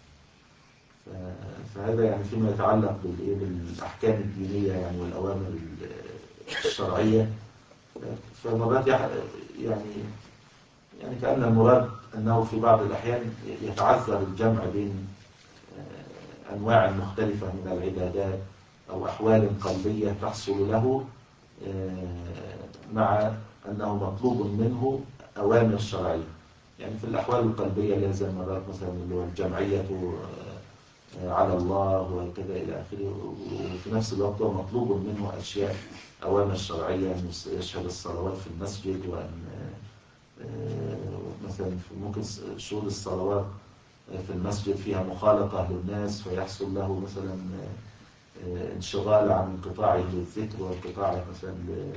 فهذا يعني فيما يتعلق بالأحكام الدينية يعني والأوامر الشرعية. فمرات يعني يعني كأن المراد أنه في بعض الأحيان يتعذر الجمع بين أنواع مختلفة من العبادات أو أحوال قلبية تحصل له مع أنه مطلوب منه أوامر شرعية. يعني في الأحوال القلبية اللي زي مرات مثلا اللي هو الجمعية على الله وكذا إلى آخره، وفي نفس الوقت هو مطلوب منه أشياء أوامر شرعية، أن يشهد الصلوات في المسجد، وأن مثلا ممكن شهود الصلوات في المسجد فيها مخالطة للناس فيحصل له مثلا انشغال عن انقطاعه للذكر وانقطاعه مثلا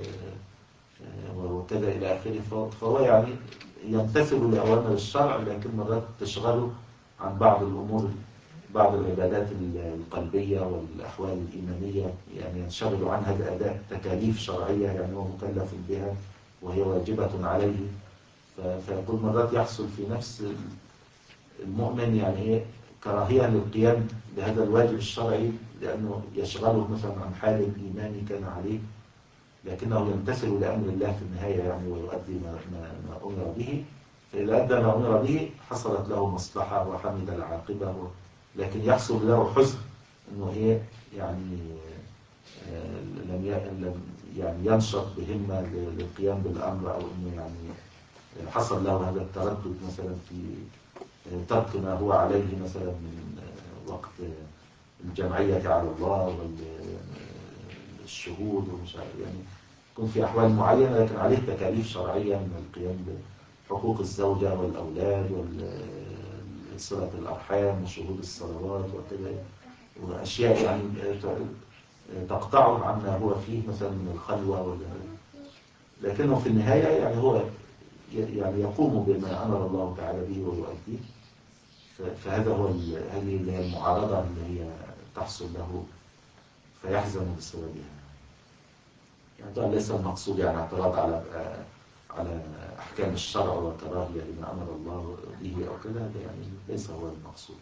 وكذا إلى آخره. فهو يعني يمتثل لأوامر الشرع، لكن مرات تشغله عن بعض الأمور، بعض العبادات القلبية والأحوال الإيمانية، يعني ينشغل عنها بأداء تكاليف شرعية يعني هو مكلف بها وهي واجبة عليه. فيقول مرات يحصل في نفس المؤمن يعني ايه كراهية للقيام بهذا الواجب الشرعي، لأنه يشغله مثلا عن حال الإيماني كان عليه، لكنه يمتثل لأمر الله في النهاية يعني ويؤدي ما, ما, ما أمر به. فإذا أدى ما أمر به حصلت له مصلحة وحمد العاقبة، لكن يحصل له حزن أنه إيه يعني لم يعني ينشط بهمة للقيام بالأمر، أو أنه يعني حصل له هذا التردد مثلا في ترك ما هو عليه مثلا من وقت الجمعية على الله والشهود ومش عارف، يعني يكون في أحوال معينة لكن عليه تكاليف شرعية من القيام بحقوق الزوجة والأولاد وصلة الأرحام وشهود الصلوات وكذا، وأشياء يعني تقطعه عما هو فيه مثلا من الخلوة، لكنه في النهاية يعني هو يعني يقوم بما أمر الله تعالى به ويؤديه. فهذا هو هذه اللي هي المعارضة اللي هي تحصل له فيحزن بسببها. يعني طبعا ليس المقصود يعني اعتراض على على أحكام الشرع وكراهية لما أمر الله به أو كذا، هذا يعني ليس هو المقصود.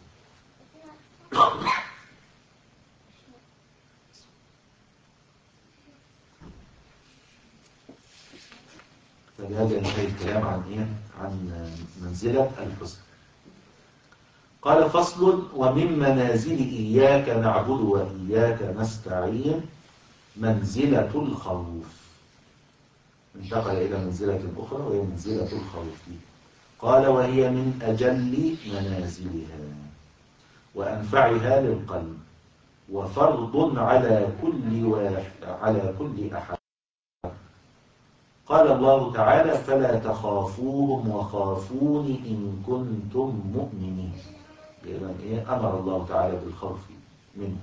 فبهذا ينتهي الكلام عن إيه؟ عن منزلة الحسن. قال فصل: ومن منازل إياك نعبد وإياك نستعين منزلة الخوف. انتقل إلى منزلة أخرى وهي منزلة الخوف. قال: وهي من أجل منازلها وأنفعها للقلب، وفرض على كل واحد على كل أحد. قال الله تعالى: فلا تخافوهم وخافون إن كنتم مؤمنين. لأن إيه؟ أمر الله تعالى بالخوف منه.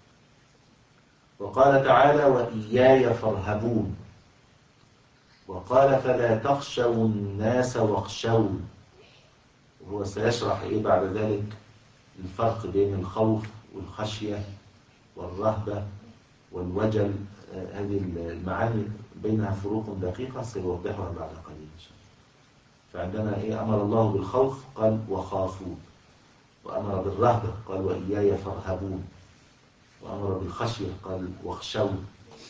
وقال تعالى: وإياي فارهبون. وقال: فلا تخشوا الناس واخشون. وهو سيشرح إيه بعد ذلك الفرق بين الخوف والخشية والرهبة والوجل. آه هذه المعاني بينها فروق دقيقة سيوضحها بعد قليل. فعندنا إيه؟ أمر الله بالخوف قال: وخافون، وأمر بالرهبة قال: وإياي فارهبون، وأمر بالخشية قال: واخشون.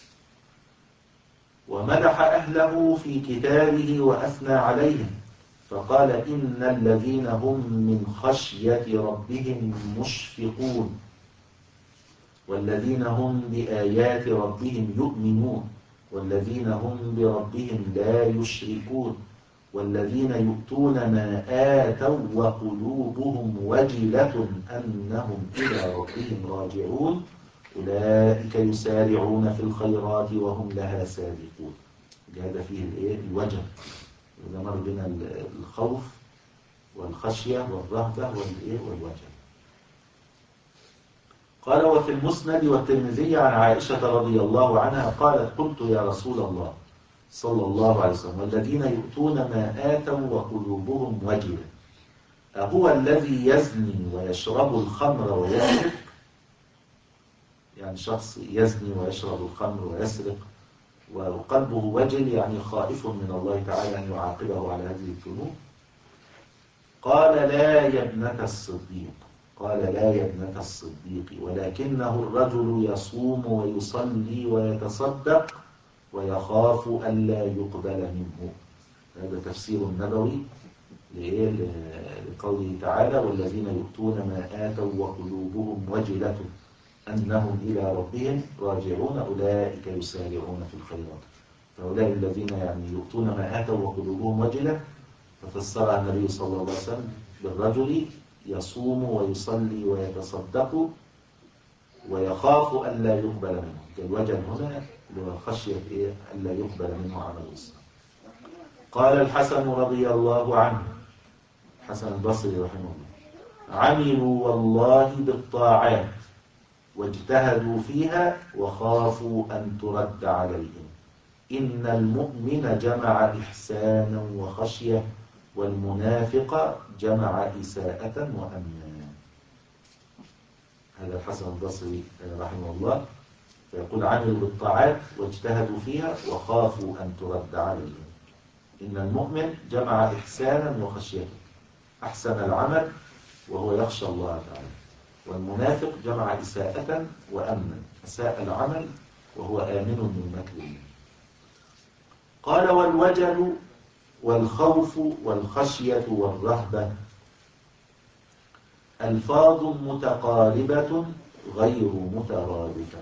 ومدح أهله في كتابه وأثنى عليهم فقال: إن الذين هم من خشية ربهم مشفقون، والذين هم بآيات ربهم يؤمنون، والذين هم بربهم لا يشركون، والذين يؤتون ما آتوا وقلوبهم وجلة أنهم إلى ربهم راجعون، أولئك يسارعون في الخيرات وهم لها سابقون. هذا فيه الايه الوجل، إذا مر بنا الخوف والخشية والرهبة والايه والوجل. قال: وفي المسند والترمذي عن عائشة رضي الله عنها قالت: قلت يا رسول الله صلى الله عليه وسلم: والذين يؤتون ما آتوا وقلوبهم وجلة أهو الذي يزني ويشرب الخمر ويسرق؟ يعني شخص يزني ويشرب الخمر ويسرق وقلبه وجل، يعني خائف من الله تعالى أن يعاقبه على هذه الذنوب. قال: لا يا ابنة الصديق. قال: لا يا ابنة الصديق، ولكنه الرجل يصوم ويصلي ويتصدق ويخاف ألا يقبل منه. هذا تفسير النبوي لقوله تعالى: والذين يؤتون ما آتوا وقلوبهم وجلة أنهم إلى ربهم راجعون أولئك يسارعون في الخيرات. هؤلاء الذين يعني يؤتون ما آتوا وقلوبهم وجلة، ففسرها النبي صلى الله عليه وسلم بالرجل يصوم ويصلي ويتصدق ويخاف ألا يقبل منه. الوجل هنا لخشية إيه؟ ألا يقبل منه عمل الصالح. قال الحسن رضي الله عنه، حسن البصري رحمه الله: عملوا والله بالطاعات واجتهدوا فيها وخافوا أن ترد عليهم. إن المؤمن جمع إحسانا وخشية، والمنافق جمع إساءة وأمنا. هذا الحسن البصري رحمه الله فيقول: عملوا بالطاعات واجتهدوا فيها وخافوا أن ترد عليهم. إن المؤمن جمع إحسانا وخشية، أحسن العمل وهو يخشى الله تعالى، والمنافق جمع إساءة وأمنا، أساء العمل وهو آمن من مكر الله. قال: والوجل والخوف والخشية والرهبة ألفاظ متقاربة غير مترادفة.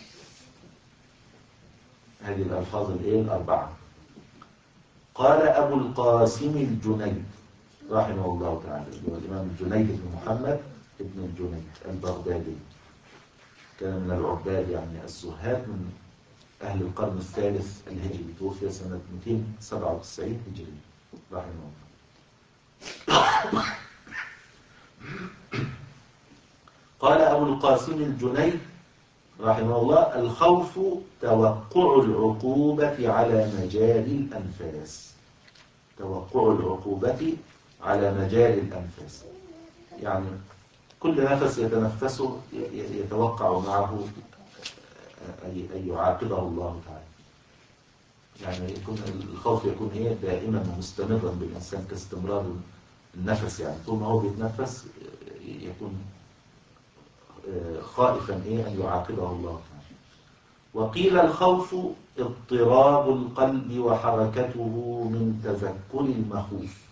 هذه الألفاظ الإيه الأربعة. قال أبو القاسم الجنيد رحمه الله تعالى، هو الإمام الجنيد بن محمد ابن الجنيد البغدادي، كان من العباد يعني الزهاد، من أهل القرن الثالث الهجري، توفي سنة مئتين وسبعة وتسعين هجري رحمه الله. قال أبو القاسم الجنيد رحمه الله: الخوف توقع العقوبة على مجال الأنفاس. توقع العقوبة على مجال الأنفاس، يعني كل نفس يتنفسه يتوقع معه أن يعاقبه الله تعالى. يعني يكون الخوف يكون إيه دائما ومستمرا بالإنسان كاستمرار النفس، يعني طول ما هو بيتنفس يكون خائفا إيه أن يعاقبه الله تعالى. وقيل الخوف اضطراب القلب وحركته من تذكر المخوف.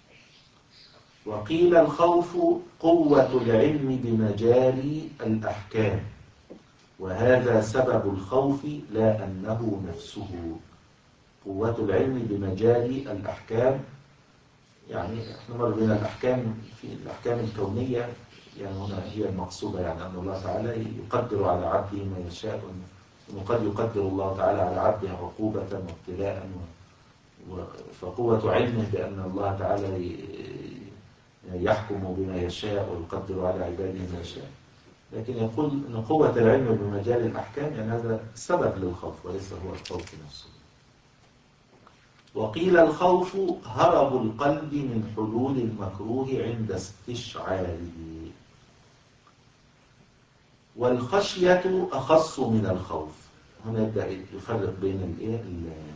وقيل الخوف قوة العلم بمجال الأحكام، وهذا سبب الخوف لا أنه نفسه. قوة العلم بمجال الأحكام، يعني احنا مر بين الأحكام في الأحكام الكونية، يعني هنا هي المقصودة، يعني أن الله تعالى يقدر على عبده ما يشاء، وقد يقدر الله تعالى على عبده عقوبة وابتلاء، فقوة علمه بأن الله تعالى يحكم بما يشاء ويقدر على عباده ما يشاء. لكن يقول أن قوة العلم بمجال الأحكام يعني هذا سبب للخوف وليس هو الخوف نفسه. وقيل الخوف هرب القلب من حلول المكروه عند استشعاره. والخشية أخص من الخوف. هنا يبدأ يفرق بين الايه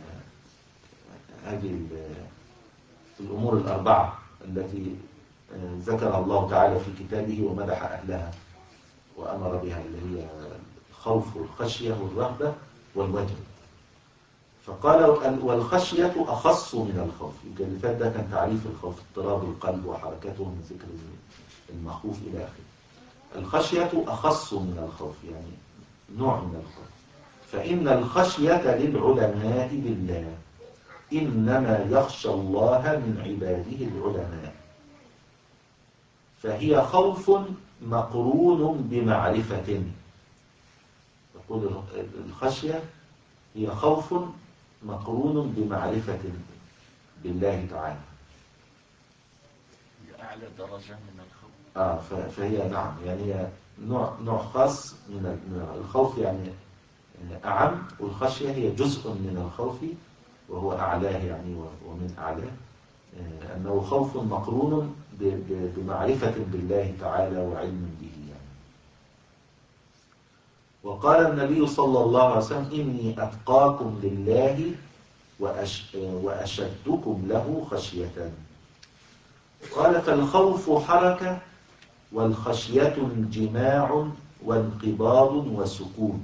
هذه الأمور الأربعة التي ذكر الله تعالى في كتابه ومدح أهلها وأمر بها، اللي هي الخوف والخشية والرهبة والوجل. فقال: والخشية أخص من الخوف. اللي فات ده كان تعريف الخوف: اضطراب القلب وحركته من ذكر المخوف إلى آخره. الخشية أخص من الخوف، يعني نوع من الخوف. فإن الخشية للعلماء بالله، إنما يخشى الله من عباده العلماء، فهي خوف مقرون بمعرفة. يقول الخشية هي خوف مقرون بمعرفة بالله تعالى. أعلى درجة من الخوف. آه فهي نعم، يعني هي نوع نوع خاص من الخوف، يعني أعم، والخشية هي جزء من الخوف وهو أعلاه، يعني ومن أعلاه، أنه خوف مقرون بمعرفة بالله تعالى وعلم به يعني. وقال النبي صلى الله عليه وسلم: إني أتقاكم لله وأش وأشدكم له خشية. قال: فالخوف حركة، والخشية انجماع وانقباض وسكون.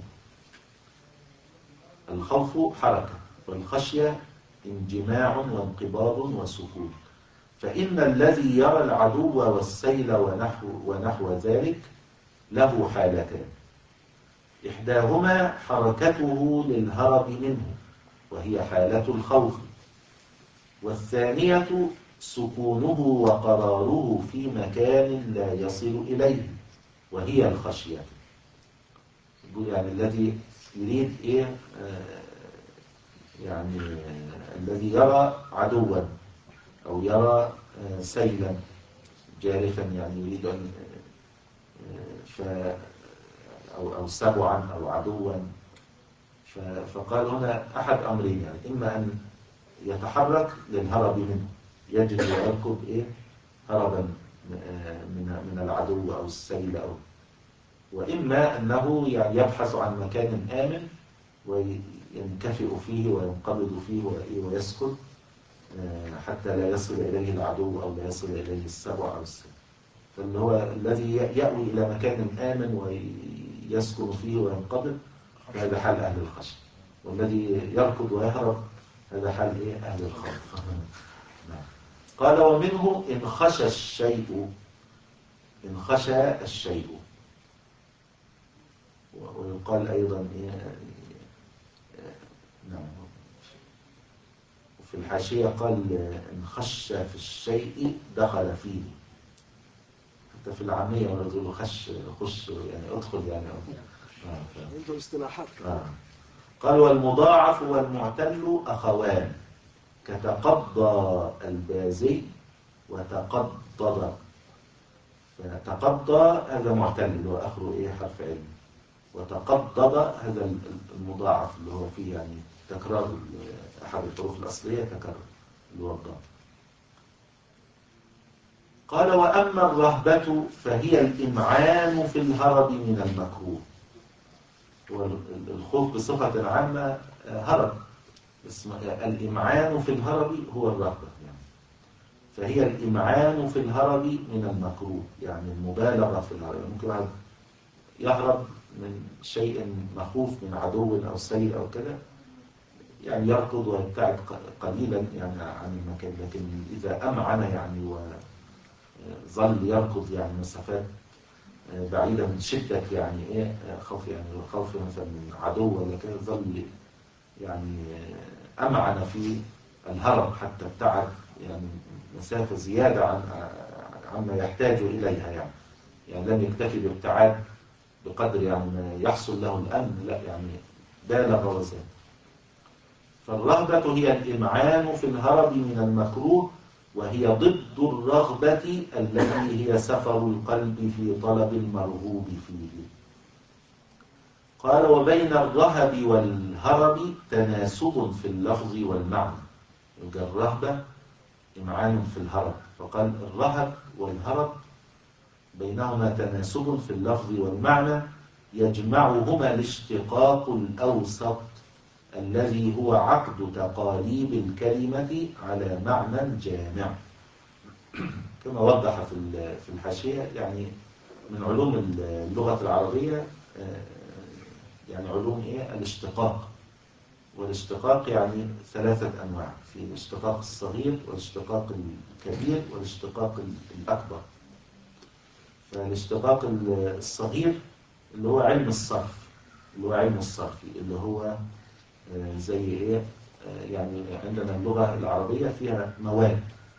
الخوف حركة، والخشية انجماع وانقباض وسكون. فإن الذي يرى العدو والسيل ونحو, ونحو ذلك له حالتان: إحداهما حركته للهرب منه، وهي حالة الخوف. والثانية سكونه وقراره في مكان لا يصل إليه، وهي الخشية. يقول يعني الذي يريد إيه آه يعني آه الذي يرى عدوا أو يرى آه سيلا جارفا، يعني يريد أن آه ف أو, أو سبعا أو عدوا. فقال هنا أحد أمرين، يعني إما أن يتحرك للهرب منه، يجد ويركض إيه هربا من من العدو أو السيل، أو وإما أنه يعني يبحث عن مكان آمن وينكفئ فيه وينقبض فيه ويسكن حتى لا يصل إليه العدو أو لا يصل إليه السبع أو السيل. فاللي هو الذي يأوي إلى مكان آمن ويسكن فيه وينقبض، هذا حال أهل الخشية. والذي يركض ويهرب هذا حال إيه أهل الخوف. قال ومنه إن خشى الشيء، إن خشى الشيء. ويقال أيضا إيه نعم، وفي الحاشية قال إن خش في الشيء دخل فيه. حتى في العامية يقولوا خش خش يعني ادخل يعني عنده اصطلاحات. قال والمضاعف والمعتل أخوان كتقضى البازي وتقضض. فتقضى هذا معتل اللي هو آخره إيه حرف علم، وتقضض هذا المضاعف اللي هو فيه يعني تكرار أحد الحروف الأصلية تكرر اللي هو الضاد. قال وأما الرهبة فهي الإمعان في الهرب من المكروه. والخوف بصفة عامة هرب، الإمعان في الهرب هو الرهبة يعني. فهي الإمعان في الهرب من المكروه، يعني المبالغة في الهرب. ممكن واحد يهرب من شيء مخوف من عدو أو سيل أو كده، يعني يركض ويبتعد قليلا يعني عن المكان، لكن إذا أمعن يعني وظل يركض يعني مسافات بعيدة من شدة يعني إيه خوف، يعني خوف مثلا من عدو ولا كده، ظل يعني أمعن في الهرب حتى ابتعد يعني مسافة زيادة عن عما يحتاج إليها، يعني يعني لم يكتفي بابتعاد بقدر يعني ما يحصل له الأمن، لا يعني بالغ وزاد. فالرهبة هي الإمعان في الهرب من المكروه، وهي ضد الرغبة التي هي سفر القلب في طلب المرغوب فيه. قال وبين الرهب والهرب تناسب في اللفظ والمعنى. يبقى الرهبة إمعان في الهرب، فقال الرهب والهرب بينهما تناسب في اللفظ والمعنى، يجمعهما الاشتقاق الأوسط الذي هو عقد تقاليب الكلمة على معنى جامع. كما وضح في الحاشية، يعني من علوم اللغة العربية يعني علوم إيه الاشتقاق. والاشتقاق يعني ثلاثة أنواع، في الاشتقاق الصغير والاشتقاق الكبير والاشتقاق الأكبر. فالاشتقاق الصغير اللي هو علم الصرف، اللي هو علم الصرف اللي هو زي إيه يعني عندنا اللغة العربية فيها مواد،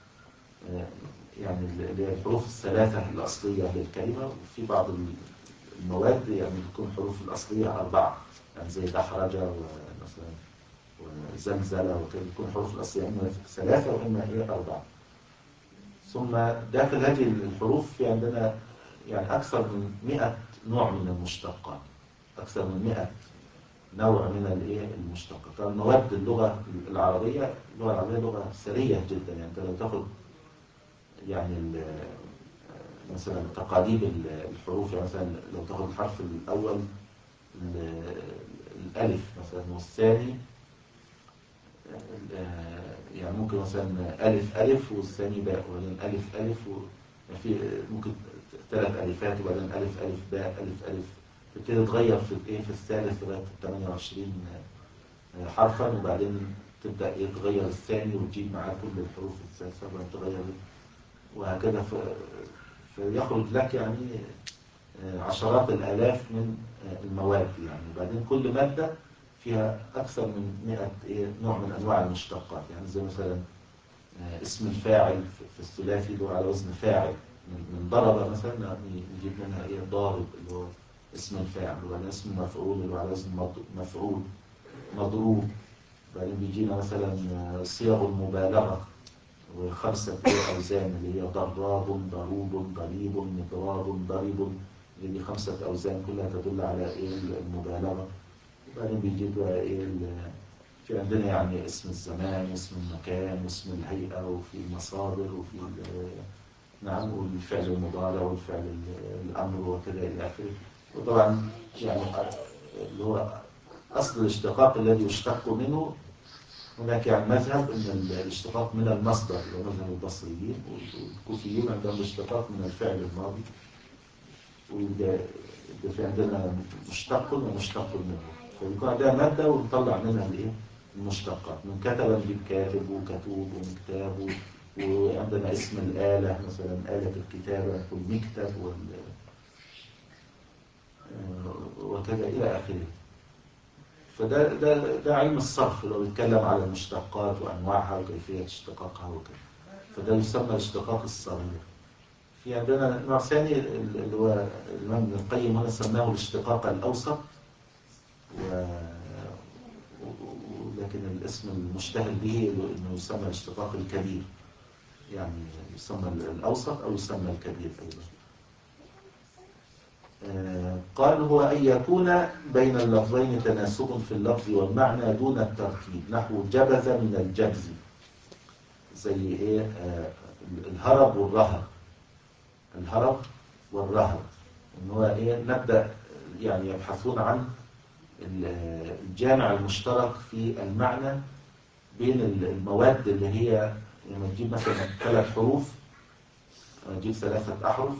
يعني اللي هي الحروف الثلاثة الأصلية للكلمة، وفي بعض المواد يعني تكون حروف الأصلية أربعة، يعني زي دحرجة ومثلا وزلزلة وكده، تكون حروف الأصلية إما ثلاثة وإما هي أربعة. ثم داخل هذه الحروف في عندنا يعني أكثر من مئة نوع من المشتقات، أكثر من مئة نوع من الايه المشتقات. طبعا مواد اللغة العربية، اللغة العربية لغة ثرية جدا، يعني أنت لو تاخد يعني مثلا تقاليب الحروف، يعني مثلا لو تاخد الحرف الأول الألف مثلا، والثاني يعني ممكن مثلا ألف ألف والثاني باء، وبعدين ألف ألف و... يعني في ممكن ثلاث ألفات وبعدين ألف ألف باء ألف ألف، تبتدي تغير في الايه في الثالث لغايه ثمانية وعشرين حرفا، وبعدين تبدا ايه تغير الثاني وتجيب معاه كل الحروف الثالثه وبعدين تغير وهكذا. فيخرج لك يعني عشرات الالاف من المواد يعني. وبعدين كل ماده فيها أكثر من مئة إيه نوع من أنواع المشتقات. يعني زي مثلا اسم الفاعل في الثلاثي اللي هو على وزن فاعل، من ضرب مثلا نجيب منها إيه ضارب اللي هو اسم الفاعل، ولا اسم مفعول اللي هو على وزن مفعول، مضروب. بعدين بيجينا مثلا صيغ المبالغة وخمسة أوزان اللي هي ضراب ضروب ضريب مضراب ضريب، اللي دي خمسة أوزان كلها تدل على إيه المبالغة. بعدين بيجي بقى إيه في عندنا يعني اسم الزمان واسم المكان واسم الهيئة وفي المصادر وفي نعم والفعل المضارع والفعل الأمر وكذا إلى آخره. وطبعا يعني اللي هو أصل الاشتقاق الذي يشتق منه هناك يعني مذهب أن الاشتقاق من المصدر، اللي هو مذهب البصريين، والكوفيين عندهم الاشتقاق من الفعل الماضي، وده في عندنا مشتق ومشتق منه، فيكون عندنا مادة ونطلع منها الايه المشتقات. من كتب نجيب كاتب وكتوب ومكتاب، وعندنا اسم الآلة مثلا آلة الكتابة والمكتب وكذا إلى آخره. فده ده ده علم الصرف اللي هو بيتكلم على المشتقات وأنواعها وكيفية اشتقاقها وكذا، فده يسمى الاشتقاق الصغير. في عندنا نوع ثاني اللي هو الإمام ابن القيم هنا سماه الاشتقاق الأوسط، و... ولكن الاسم المشتهر به انه يسمى الاشتقاق الكبير، يعني يسمى الأوسط أو يسمى الكبير أيضا. آه قال هو أن يكون بين اللفظين تناسب في اللفظ والمعنى دون الترتيب، نحو جبذ من الجبز، زي إيه آه الهرب والرهب. الهرب والرهب إن هو إيه نبدأ يعني يبحثون عن الجامع المشترك في المعنى بين المواد اللي هي لما تجيب مثلا ثلاث حروف، تجيب ثلاثة أحرف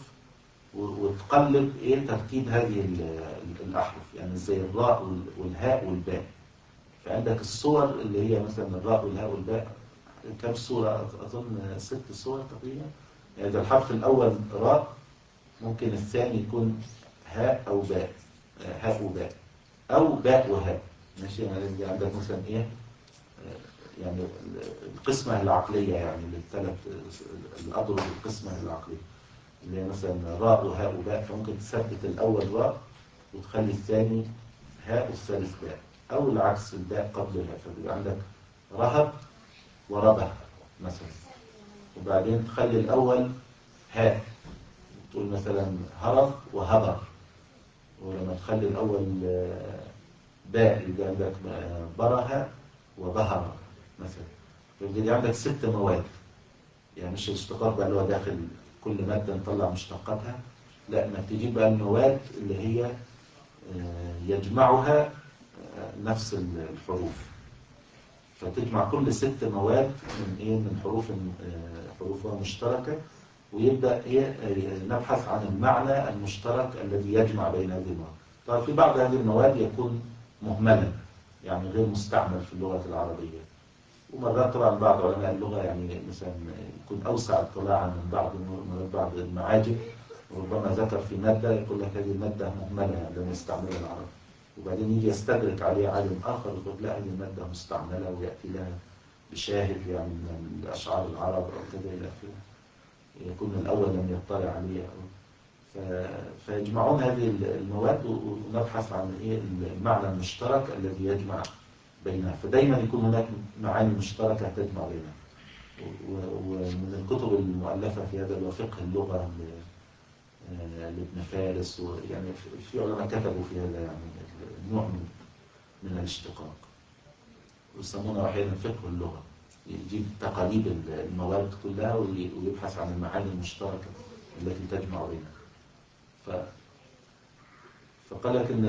وتقلب إيه ترتيب هذه الأحرف، يعني زي الراء والهاء والباء. فعندك الصور اللي هي مثلا الراء والهاء والباء كم صورة؟ أظن ست صور تقريبا. يعني إذا الحرف الأول راء ممكن الثاني يكون هاء أو باء، هاء وباء، أو باء وهاء. ماشي، يعني عندك مثلا إيه يعني القسمة العقلية، يعني للثلاث الأضرب القسمة العقلية اللي هي مثلا راء وهاء وباء، فممكن تثبت الأول راء وتخلي الثاني هاء والثالث باء، أو العكس الباء قبل الهاء، فبيبقى عندك رهب وربه مثلا، وبعدين تخلي الأول هاء تقول مثلا هرب وهبر، ولما تخلي الأول باء يبقى عندك برهة وبهر مثلا. فبيجي عندك ست مواد، يعني مش الاشتقاق بقى اللي هو داخل كل مادة نطلع مشتقاتها، لا، انك تجيب بقى المواد اللي هي يجمعها نفس الحروف، فتجمع كل ست مواد من ايه من حروف حروفها مشتركة، ويبدأ ايه نبحث عن المعنى المشترك الذي يجمع بين هذه المواد. طبعا في بعض هذه المواد يكون مهملا، يعني غير مستعمل في اللغة العربية، ومرات طبعا بعض علماء اللغة يعني مثلا يكون أوسع اطلاعا من بعض من بعض المعاجم، وربما ذكر في مادة يقول لك هذه المادة مهملة يعني لم يستعملها العرب، وبعدين يجي يستدرك عليه عالم آخر يقول لا هذه المادة مستعملة ويأتي لها بشاهد يعني من الأشعار العرب أو كذا إلى آخره، يكون الأول لم يطلع عليه. فيجمعون هذه المواد ونبحث عن إيه المعنى المشترك الذي يجمع بينها، فدايما يكون هناك معاني مشتركة تجمع بينها. ومن الكتب المؤلفة في هذا فقه اللغة لابن فارس، ويعني في علماء كتبوا في هذا يعني نوع من من الاشتقاق، ويسمونه أحيانا فقه اللغة، يجيب تقاليد المواد كلها ويبحث عن المعاني المشتركة التي تجمع بينها. ف... فقال لك إن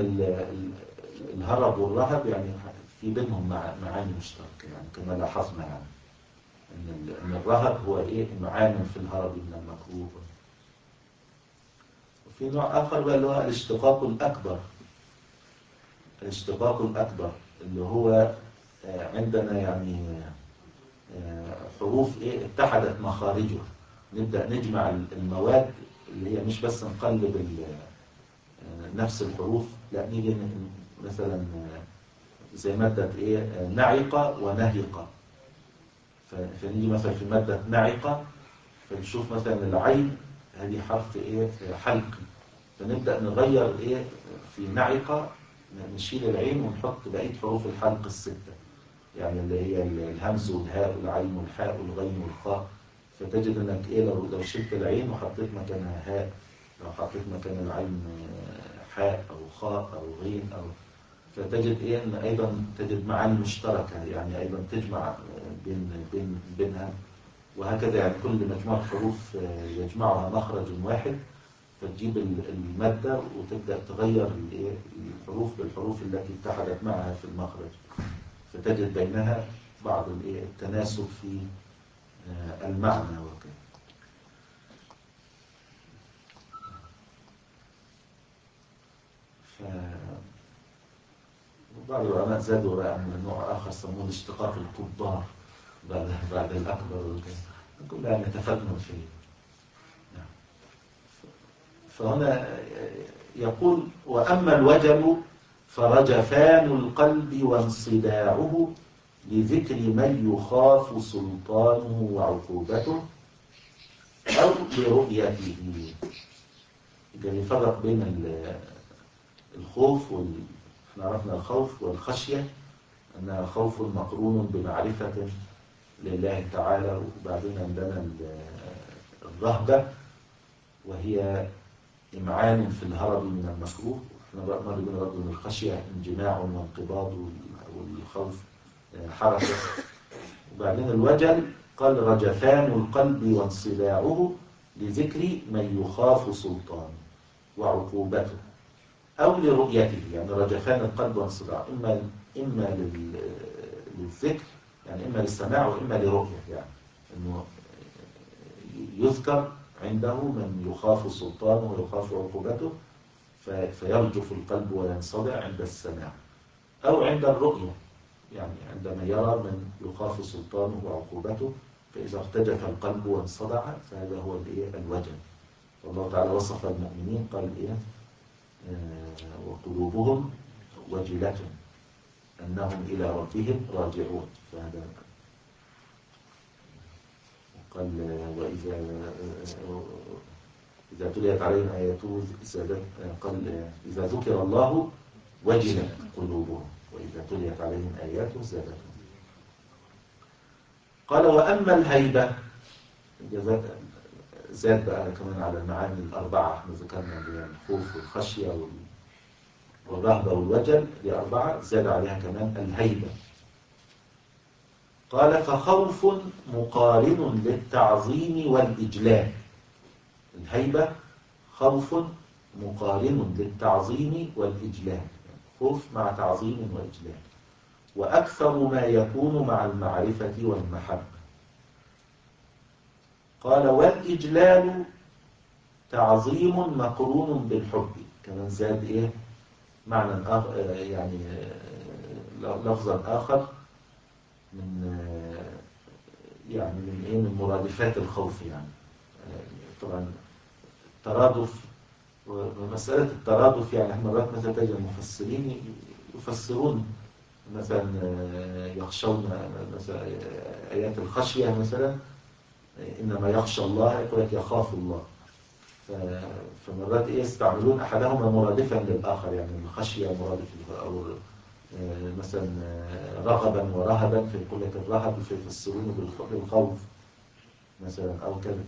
الهرب والرهب يعني في بينهم معاني مشتركة، يعني كما لاحظنا يعني إن إن الرهب هو إيه معان في الهرب من المكروه. وفي نوع آخر بقى اللي هو الاشتقاق الأكبر. الاشتقاق الأكبر اللي هو عندنا يعني حروف إيه اتحدت مخارجها، نبدأ نجمع المواد اللي هي مش بس نقلب نفس الحروف، لا نيجي مثلا زي مادة إيه نعقة ونهقة. فنيجي مثلا في مادة نعقة فنشوف مثلا العين هذه حرف إيه حلقي، فنبدأ نغير إيه في نعقة، نشيل العين ونحط بقية حروف الحلق الستة، يعني اللي هي الهمز والهاء والعين والحاء والغين والخاء. فتجد انك ايه لو لو شلت العين وحطيت مكانها هاء، لو حطيت مكان العين حاء او خاء او غين او، فتجد ايه ان ايضا تجد معاني مشتركه، يعني ايضا تجمع بين بين بينها، وهكذا يعني كل مجموعه حروف يجمعها مخرج واحد، فتجيب الماده وتبدا تغير الحروف بالحروف التي اتحدت معها في المخرج، فتجد بينها بعض التناسب في المعنى وكذا. بعض العلماء زادوا بقى من نوع آخر سموه الاشتقاق الكبار بعد بعد الأكبر وكذا، كلها نتفنن فيه. فهنا يقول وأما الوجل فرجفان القلب وانصداعه لذكر من يخاف سلطانه وعقوبته أو لرؤيته. إذا يفرق بين الخوف وال... احنا عرفنا الخوف والخشية أنها خوف مقرون بمعرفة لله تعالى، وبعدين عندنا الرهبة وهي إمعان في الهرب من المكروه. احنا ما بنقول برضه ان الخشية انجماع وانقباض، والخوف حركة. وبعدين الوجل قال رجفان القلب وانصداعه لذكر من يخاف سلطانه وعقوبته أو لرؤيته. يعني رجفان القلب وانصداعه إما إما للذكر، يعني إما للسماع وإما لرؤية، يعني إنه يذكر عنده من يخاف سلطانه ويخاف عقوبته فيرجف القلب وينصدع عند السماع، أو عند الرؤية، يعني عندما يرى من يخاف سلطانه وعقوبته فإذا ارتجف القلب وانصدع فهذا هو الوجل. والله تعالى وصف المؤمنين قال إيه آه وقلوبهم وجلة أنهم إلى ربهم راجعون. فهذا قال وإذا إذا تليت عليهم آياته قال إذا ذكر الله وجلت قلوبهم وإذا تليت عليهم آياته زادتهم. قال وأما الهيبة زاد بقى كمان على المعاني الأربعة، احنا ذكرنا الخوف والخشية والرهبة والوجل، دي أربعة زاد عليها كمان الهيبة. قال فخوف مقارن للتعظيم والإجلال. الهيبة خوف مقارن للتعظيم والإجلال، خوف مع تعظيم وإجلال، وأكثر ما يكون مع المعرفة والمحبة. قال والإجلال تعظيم مقرون بالحب. كمان زاد إيه معنى آخر، يعني لفظا آخر من يعني من إيه من مرادفات الخوف. يعني طبعا ترادف، ومسألة الترادف يعني مرات مثلا تجد المفسرين يفسرون مثلا يخشون مثلا آيات الخشية مثلا إنما يخشى الله يقول لك يخاف الله، فمرات إيه يستعملون أحدهما مرادفا للآخر، يعني الخشية مرادف، أو مثلا رغبا ورهبا فيقول لك الرهب فيفسرونه بالخوف مثلا أو كذا.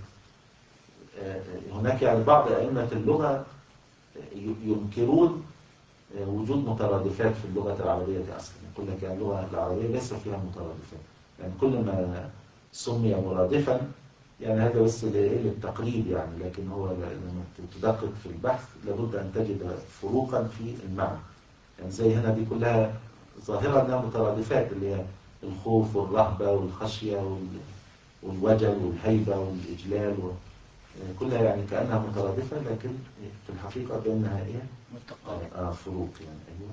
هناك يعني بعض أئمة اللغة ينكرون وجود مترادفات في اللغة العربية أصلا، يقول لك يعني اللغة العربية ليس فيها مترادفات، يعني كل ما سمي مرادفا يعني هذا بس للتقريب يعني، لكن هو لما تدقق في البحث لابد أن تجد فروقا في المعنى. يعني زي هنا دي كلها ظاهرة أنها مترادفات، اللي هي الخوف والرهبة والخشية والوجل والهيبة والإجلال، كلها يعني كأنها مترادفة، لكن في الحقيقة بأنها إيه آه فروق يعني. أيوة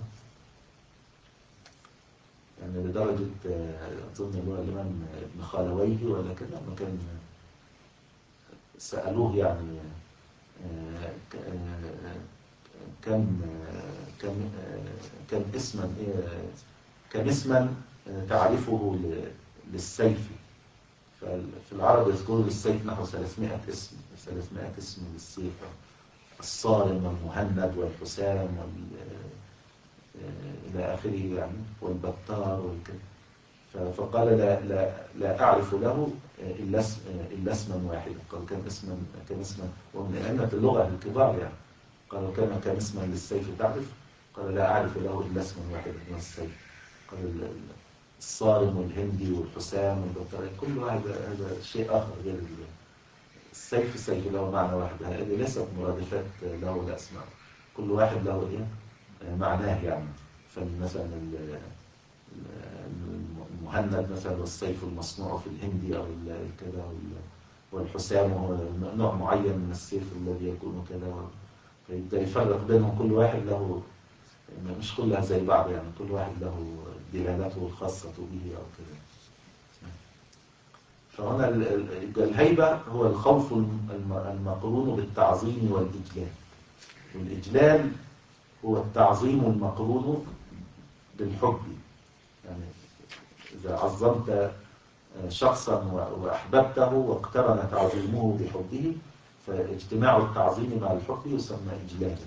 يعني لدرجة أظن اللي هو الإمام ابن خالويه ولا كده لما كان سألوه يعني كم كم كم اسما إيه كم اسما تعرفه للسيف. ففي العرب يذكروا للسيف نحو ثلاثمائة اسم، ثلاثمائة اسم للسيف: الصارم والمهند والحسام وال إلى آخره يعني، والبتار والكذا. فقال لا, لا, لا أعرف له إلا اسم إلا اسما واحدا. قال كم اسما كم اسما ومن أئمة اللغة الكبار يعني. قالوا كم كم اسما للسيف تعرف؟ قال لا أعرف له إلا اسما واحدا من السيف. قال الصارم والهندي والحسام والبتار، كل واحد هذا شيء آخر غير السيف. السيف له معنى واحد، هذه ليست مرادفات له الأسماء، كل واحد له إيه معناه يعني. فمثلا المهند مثلا والسيف المصنوع في الهندي أو كذا، والحسام هو نوع معين من السيف الذي يكون كذا، فيبدأ يفرق بينهم. كل واحد له، مش كلها زي بعض يعني، كل واحد له دلالته الخاصة به أو كذا. فهنا الهيبة هو الخوف المقرون بالتعظيم والإجلال، والإجلال هو التعظيم المقرون بالحب. يعني إذا عظمت شخصا وأحببته واقترن تعظيمه بحبه، فاجتماع التعظيم مع الحب يسمى إجلالا.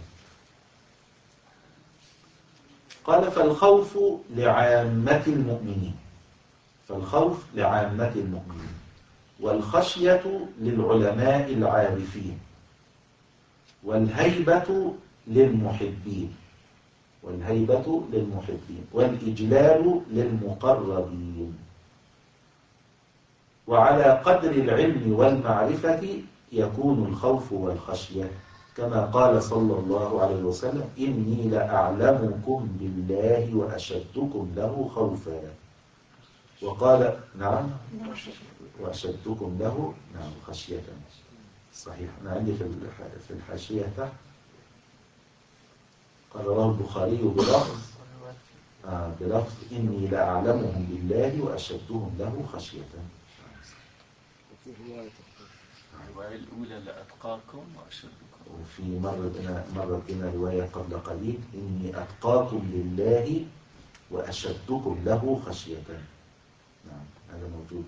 قال فالخوف لعامة المؤمنين، فالخوف لعامة المؤمنين، والخشية للعلماء العارفين، والهيبة للمحبين، والهيبة للمحبين، والإجلال للمقربين. وعلى قدر العلم والمعرفة يكون الخوف والخشية، كما قال صلى الله عليه وسلم: إني لأعلمكم بالله وأشدكم له خوفا. وقال نعم وأشدكم له نعم خشية. صحيح. أنا عندي في الحاشية تحت قال رواه البخاري بلفظ آه بلفظ إني لأعلمهم بالله وأشدهم له خشية. الرواية الأولى لأتقاكم وأشدكم. وفي مرة بنا مرة بنا رواية قبل قليل: إني أتقاكم لله وأشدكم له خشية. نعم، هذا موجود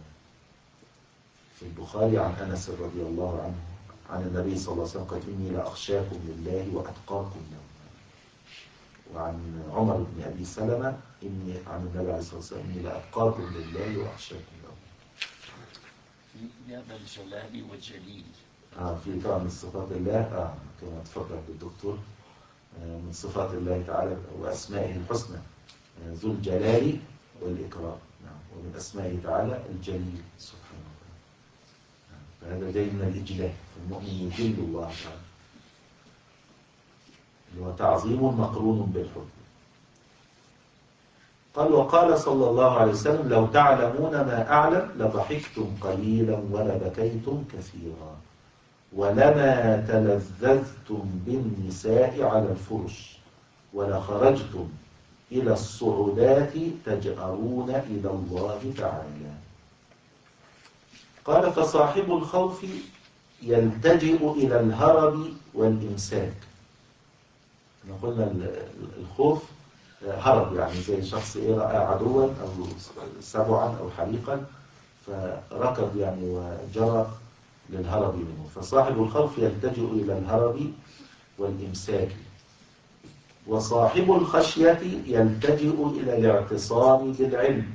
في البخاري عن أنس رضي الله عنه عن النبي صلى الله عليه وسلم قال: إني لأخشاكم لله وأتقاكم له. وعن عمر بن أبي سلمة إني عن النبي عليه الصلاة والسلام: إني لأتقاكم لله وأخشاكم له. في هذا الجلال والجليل آه في طبعا من صفات الله آه كما تفضل الدكتور آه من صفات الله تعالى وأسمائه الحسنى آه ذو الجلال والإكرام. نعم. ومن أسمائه تعالى الجليل سبحانه وتعالى. فهذا جاي من الإجلال، المؤمن يجل الله تعالى، اللي هو تعظيم مقرون بالحب. قال: وقال صلى الله عليه وسلم: لو تعلمون ما أعلم لضحكتم قليلا ولبكيتم كثيرا ولما تلذذتم بالنساء على الفرش ولخرجتم إلى الصعودات تجأرون إلى الله تعالى. قال: فصاحب الخوف يلتجئ إلى الهرب والإمساك. قلنا الخوف هرب، يعني زي شخص إيه رأى عدوا أو سبعا أو حريقا فركض يعني وجرى للهرب منه. فصاحب الخوف يلتجئ إلى الهرب والإمساك. وصاحب الخشية يلتجئ إلى الاعتصام بالعلم،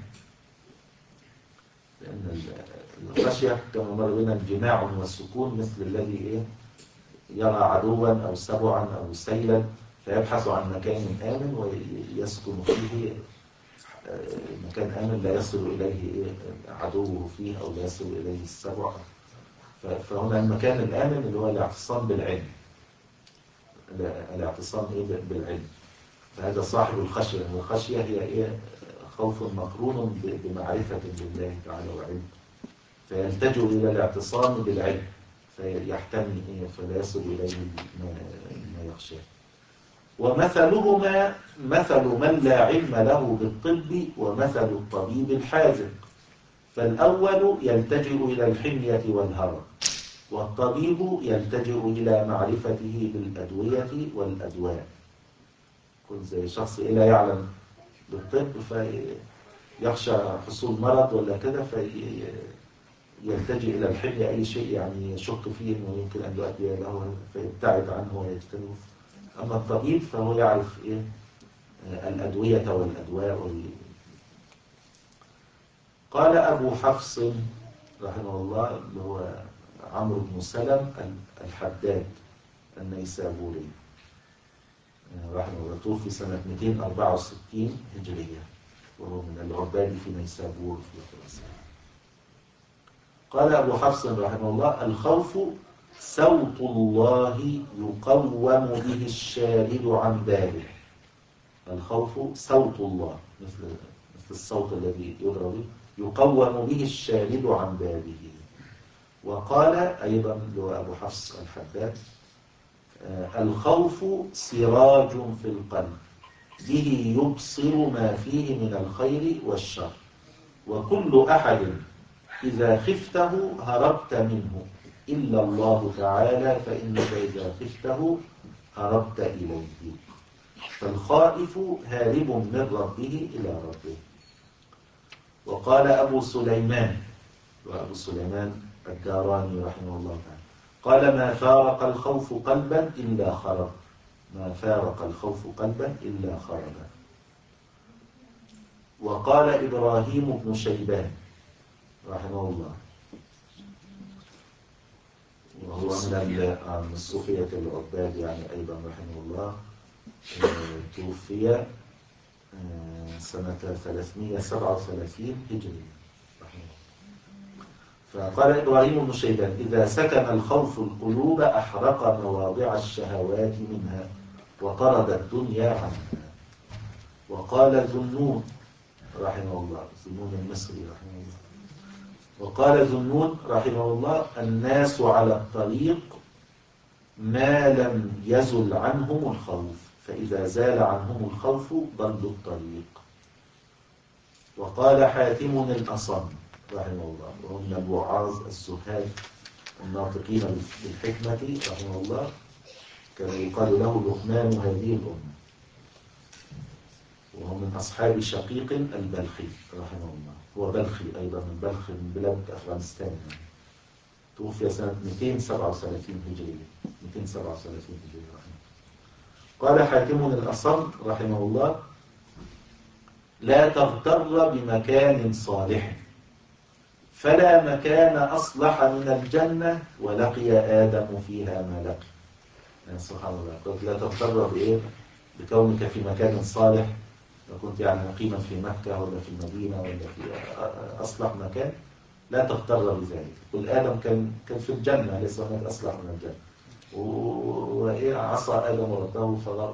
لأن الخشية كما مر بنا الجماع والسكون، مثل الذي إيه يرى عدوا أو سبعا أو سيلا فيبحث عن مكان آمن ويسكن فيه، مكان آمن لا يصل إليه عدوه فيه أو لا يصل إليه السبع. فهنا المكان الآمن اللي هو الاعتصام بالعلم، الاعتصام إيه بالعلم. فهذا صاحب الخشية، والخشية هي إيه خوف مقرون بمعرفة بالله تعالى وعلم، فيلتجئ إلى الاعتصام بالعلم فيحتمي إيه فلا يصل إليه ما يخشاه. ومثلهما مثل من لا علم له بالطب ومثل الطبيب الحاذق، فالأول يلتجئ إلى الحمية والهرب، والطبيب يلتجئ إلى معرفته بالأدوية والأدواء. كل زي شخص لا يعلم للطب فيخشى حصول مرض ولا كده فيلتجئ إلى الحمية أي شيء يعني يشك فيه أنه يمكن أن يؤدي له فيبتعد عنه ويجتنبه. أما الطبيب فهو يعرف إيه الأدوية والأدواء وال... قال أبو حفص رحمه الله اللي هو عمرو بن سلم الحداد النيسابوري رحمه الله، توفي سنة مئتين وأربعة وستين هجرية وهو من العباد في نيسابور في خراسان. قال أبو حفص رحمه الله: الخوف صوت الله يقوم به الشارد عن باله. الخوف صوت الله مثل مثل الصوت الذي يضرب به، يقوم به الشارد عن باله. وقال أيضا أبو حفص الحداد: الخوف سراج في القلب به يبصر ما فيه من الخير والشر، وكل أحد إذا خفته هربت منه إلا الله تعالى فإنك إذا خفته هربت إليه. فالخائف هارب من ربه إلى ربه. وقال أبو سليمان وأبو سليمان الداراني رحمه الله تعالى قال: ما فارق الخوف قلبا إلا خرب. ما فارق الخوف قلبا إلا خرب. وقال إبراهيم بن شيبان رحمه الله وهو من الصوفية العباد يعني أيضا رحمه الله، توفي سنة ثلاثمئة وسبعة وثلاثين هجري رحمه الله. فقال إبراهيم بن شيبان: إذا سكن الخوف القلوب أحرق مواضع الشهوات منها وطرد الدنيا عنها. وقال ذنون رحمه الله، ذنون المصري رحمه الله، وقال ذنون رحمه الله: الناس على الطريق ما لم يزل عنهم الخوف، فإذا زال عنهم الخوف ضلوا الطريق. وقال حاتم الأصم رحمه الله وهو من الوعاظ الزهاد الناطقين بالحكمة رحمه الله، كان يقال له لقمان هذه الأمة، وهو من أصحاب شقيق البلخي رحمه الله، هو بلخي أيضا من بلخ من بلاد أفغانستان. توفي سنة مئتين وسبعة وثلاثين هجرية مئتين وسبعة وثلاثين هجرية رحمه الله. قال حاتم الأصم رحمه الله: لا تغتر بمكان صالح، فلا مكان أصلح من الجنة ولقي آدم فيها ما لقي. يعني سبحان الله، قلت لا تغتر بإيه؟ بكونك في مكان صالح، لو كنت يعني مقيما في مكة ولا في المدينة ولا في أصلح مكان، لا تغتر بذلك. قل آدم كان كان في الجنة، ليس هناك أصلح من الجنة، وإيه عصى آدم ربه فغضب.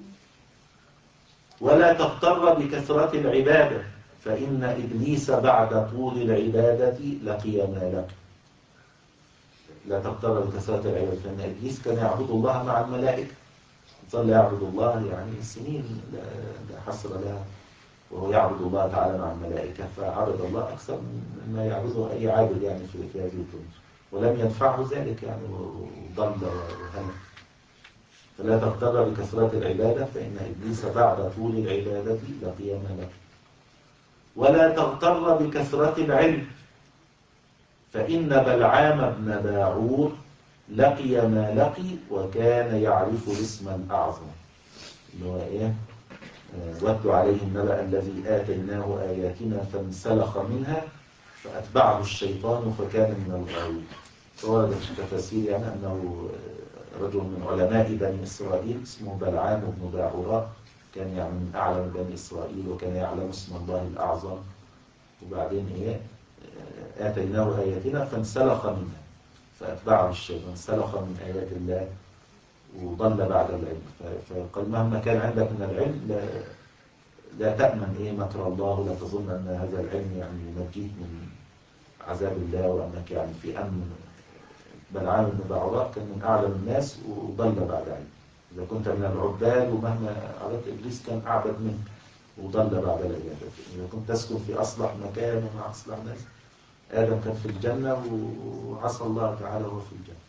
ولا تغتر بكثرة العبادة، فإن إبليس بعد طول العبادة لقي ما لقي. لا تغتر بكثرة العبادة، فإن إبليس كان يعبد الله مع الملائكة، ظل يعبد الله يعني سنين لا حصر لها، وهو يعبد الله تعالى مع الملائكة، فعبد الله أكثر مما يعبده أي عابد يعني في هذه الدنيا، ولم ينفعه ذلك يعني، وضل وهلك. فلا تغتر بكثرة العبادة، فإن إبليس بعد طول العبادة لقي ما لقي. ولا تغتر بكثرة العلم، فإن بلعام بن باعور لقي ما لقي وكان يعرف الاسم الأعظم، اللي هو إيه؟ واتل عليه النبأ الذي آتيناه آياتنا فانسلخ منها فأتبعه الشيطان فكان من الغاوين. فورد في التفاسير يعني أنه رجل من علماء بني إسرائيل اسمه بلعام بن باعوراء، كان يعني من أعلم بني إسرائيل وكان يعلم اسم الله الأعظم. وبعدين إيه؟ آتيناه آياتنا فانسلخ منها فأتبعه الشيطان، انسلخ من آيات الله وضل بعد العلم. فقال مهما كان عندك من العلم لا, لا تأمن إيه مكر الله، لا تظن أن هذا العلم يعني ينجيك من عذاب الله وأنك يعني في أمن. بلعام بن باعوراء كان من أعلم الناس وضل بعد علم. إذا كنت من العباد ومهما عبدت إبليس كان أعبد منك وضل بعد العبادة. إذا كنت تسكن في أصلح مكان ومع أصلح ناس، آدم كان في الجنة وعصى الله تعالى وهو في الجنة.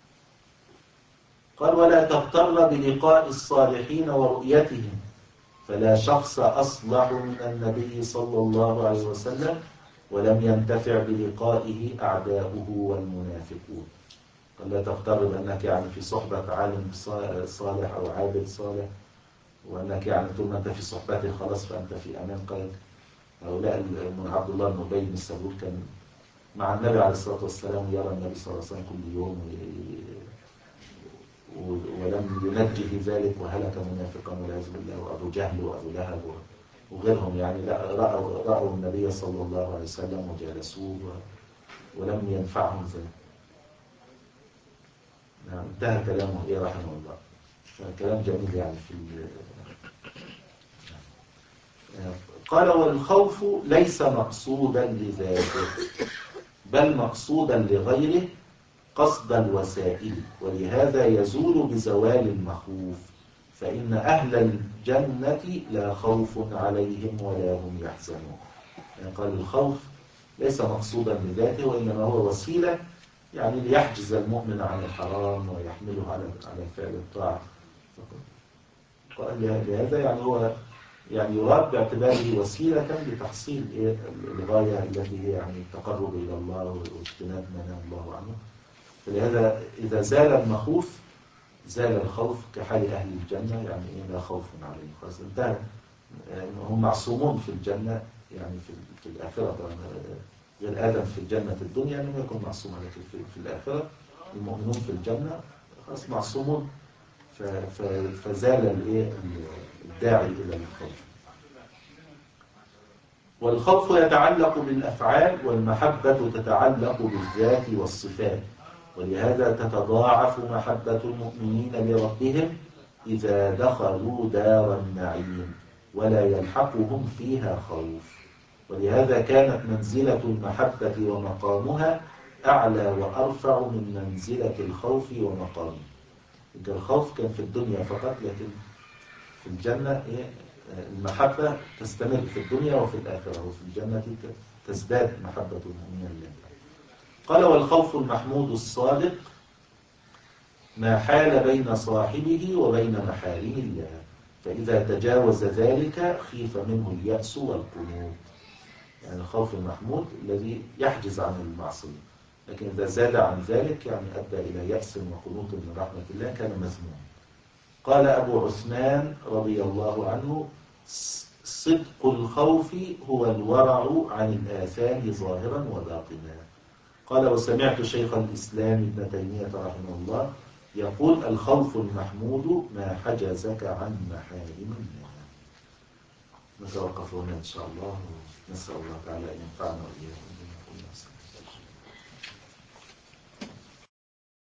قال ولا تغتر بلقاء الصالحين ورؤيتهم، فلا شخص أصلح من النبي صلى الله عليه وسلم ولم ينتفع بلقائه أعداؤه والمنافقون. قال لا تغتر بأنك يعني في صحبة عالم صالح أو عابد صالح وأنك يعني طول ما أنت في صحبته خلاص فأنت في أمان. قال هؤلاء من عبد الله بن أبي بن سلول كان مع النبي عليه الصلاة والسلام يرى النبي صلى الله عليه وسلم كل يوم ولم ينجه ذلك وهلك منافقا والعياذ بالله، وأبو جهل وأبو لهب وغيرهم يعني لا رأوا, رأوا النبي صلى الله عليه وسلم وجالسوه ولم ينفعهم ذلك. نعم انتهى كلامه إيه رحمه الله. كلام جميل يعني في قال والخوف ليس مقصودا لذاته بل مقصودا لغيره قصد الوسائل، ولهذا يزول بزوال المخوف، فإن أهل الجنة لا خوف عليهم ولا هم يحزنون. يعني قال الخوف ليس مقصودا لذاته وإنما هو وسيلة يعني ليحجز المؤمن عن الحرام ويحمله على على فعل الطاعة. قال لهذا يعني هو يعني يراد باعتباره وسيلة لتحصيل الغاية التي هي يعني التقرب إلى الله واجتناب ما نهى الله عنه. فلهذا إذا زال المخوف زال الخوف كحال أهل الجنة، يعني إيه لا خوف عليهم خلاص انتهى. هم معصومون في الجنة يعني في في الآخرة. غير آدم في الجنة في الدنيا لم يكن معصوما، لكن في, في الآخرة المؤمنون في الجنة خلاص معصومون. فزال الايه الداعي إلى الخوف. والخوف يتعلق بالأفعال والمحبة تتعلق بالذات والصفات، ولهذا تتضاعف محبة المؤمنين لربهم إذا دخلوا دار النعيم ولا يلحقهم فيها خوف. ولهذا كانت منزلة المحبة ومقامها أعلى وأرفع من منزلة الخوف ومقامه. الخوف كان في الدنيا فقط، لكن في الجنة المحبة تستمر في الدنيا وفي الآخرة، وفي الجنة تزداد محبة المؤمنين لله. قال والخوف المحمود الصادق ما حال بين صاحبه وبين محارم الله، فإذا تجاوز ذلك خيف منه اليأس والقنوط. يعني الخوف المحمود الذي يحجز عن المعصية، لكن إذا زاد عن ذلك يعني أدى إلى يأس وقنوط من رحمة الله كان مذموما. قال أبو عثمان رضي الله عنه صدق الخوف هو الورع عن الآثام ظاهرا وباطنا. قال وسمعت شيخ الإسلام ابن تيمية رحمه الله يقول الخوف المحمود ما حجزك عن محارم الله. نتوقف هنا إن شاء الله ونسأل الله تعالى أن ينفعنا وإياكم.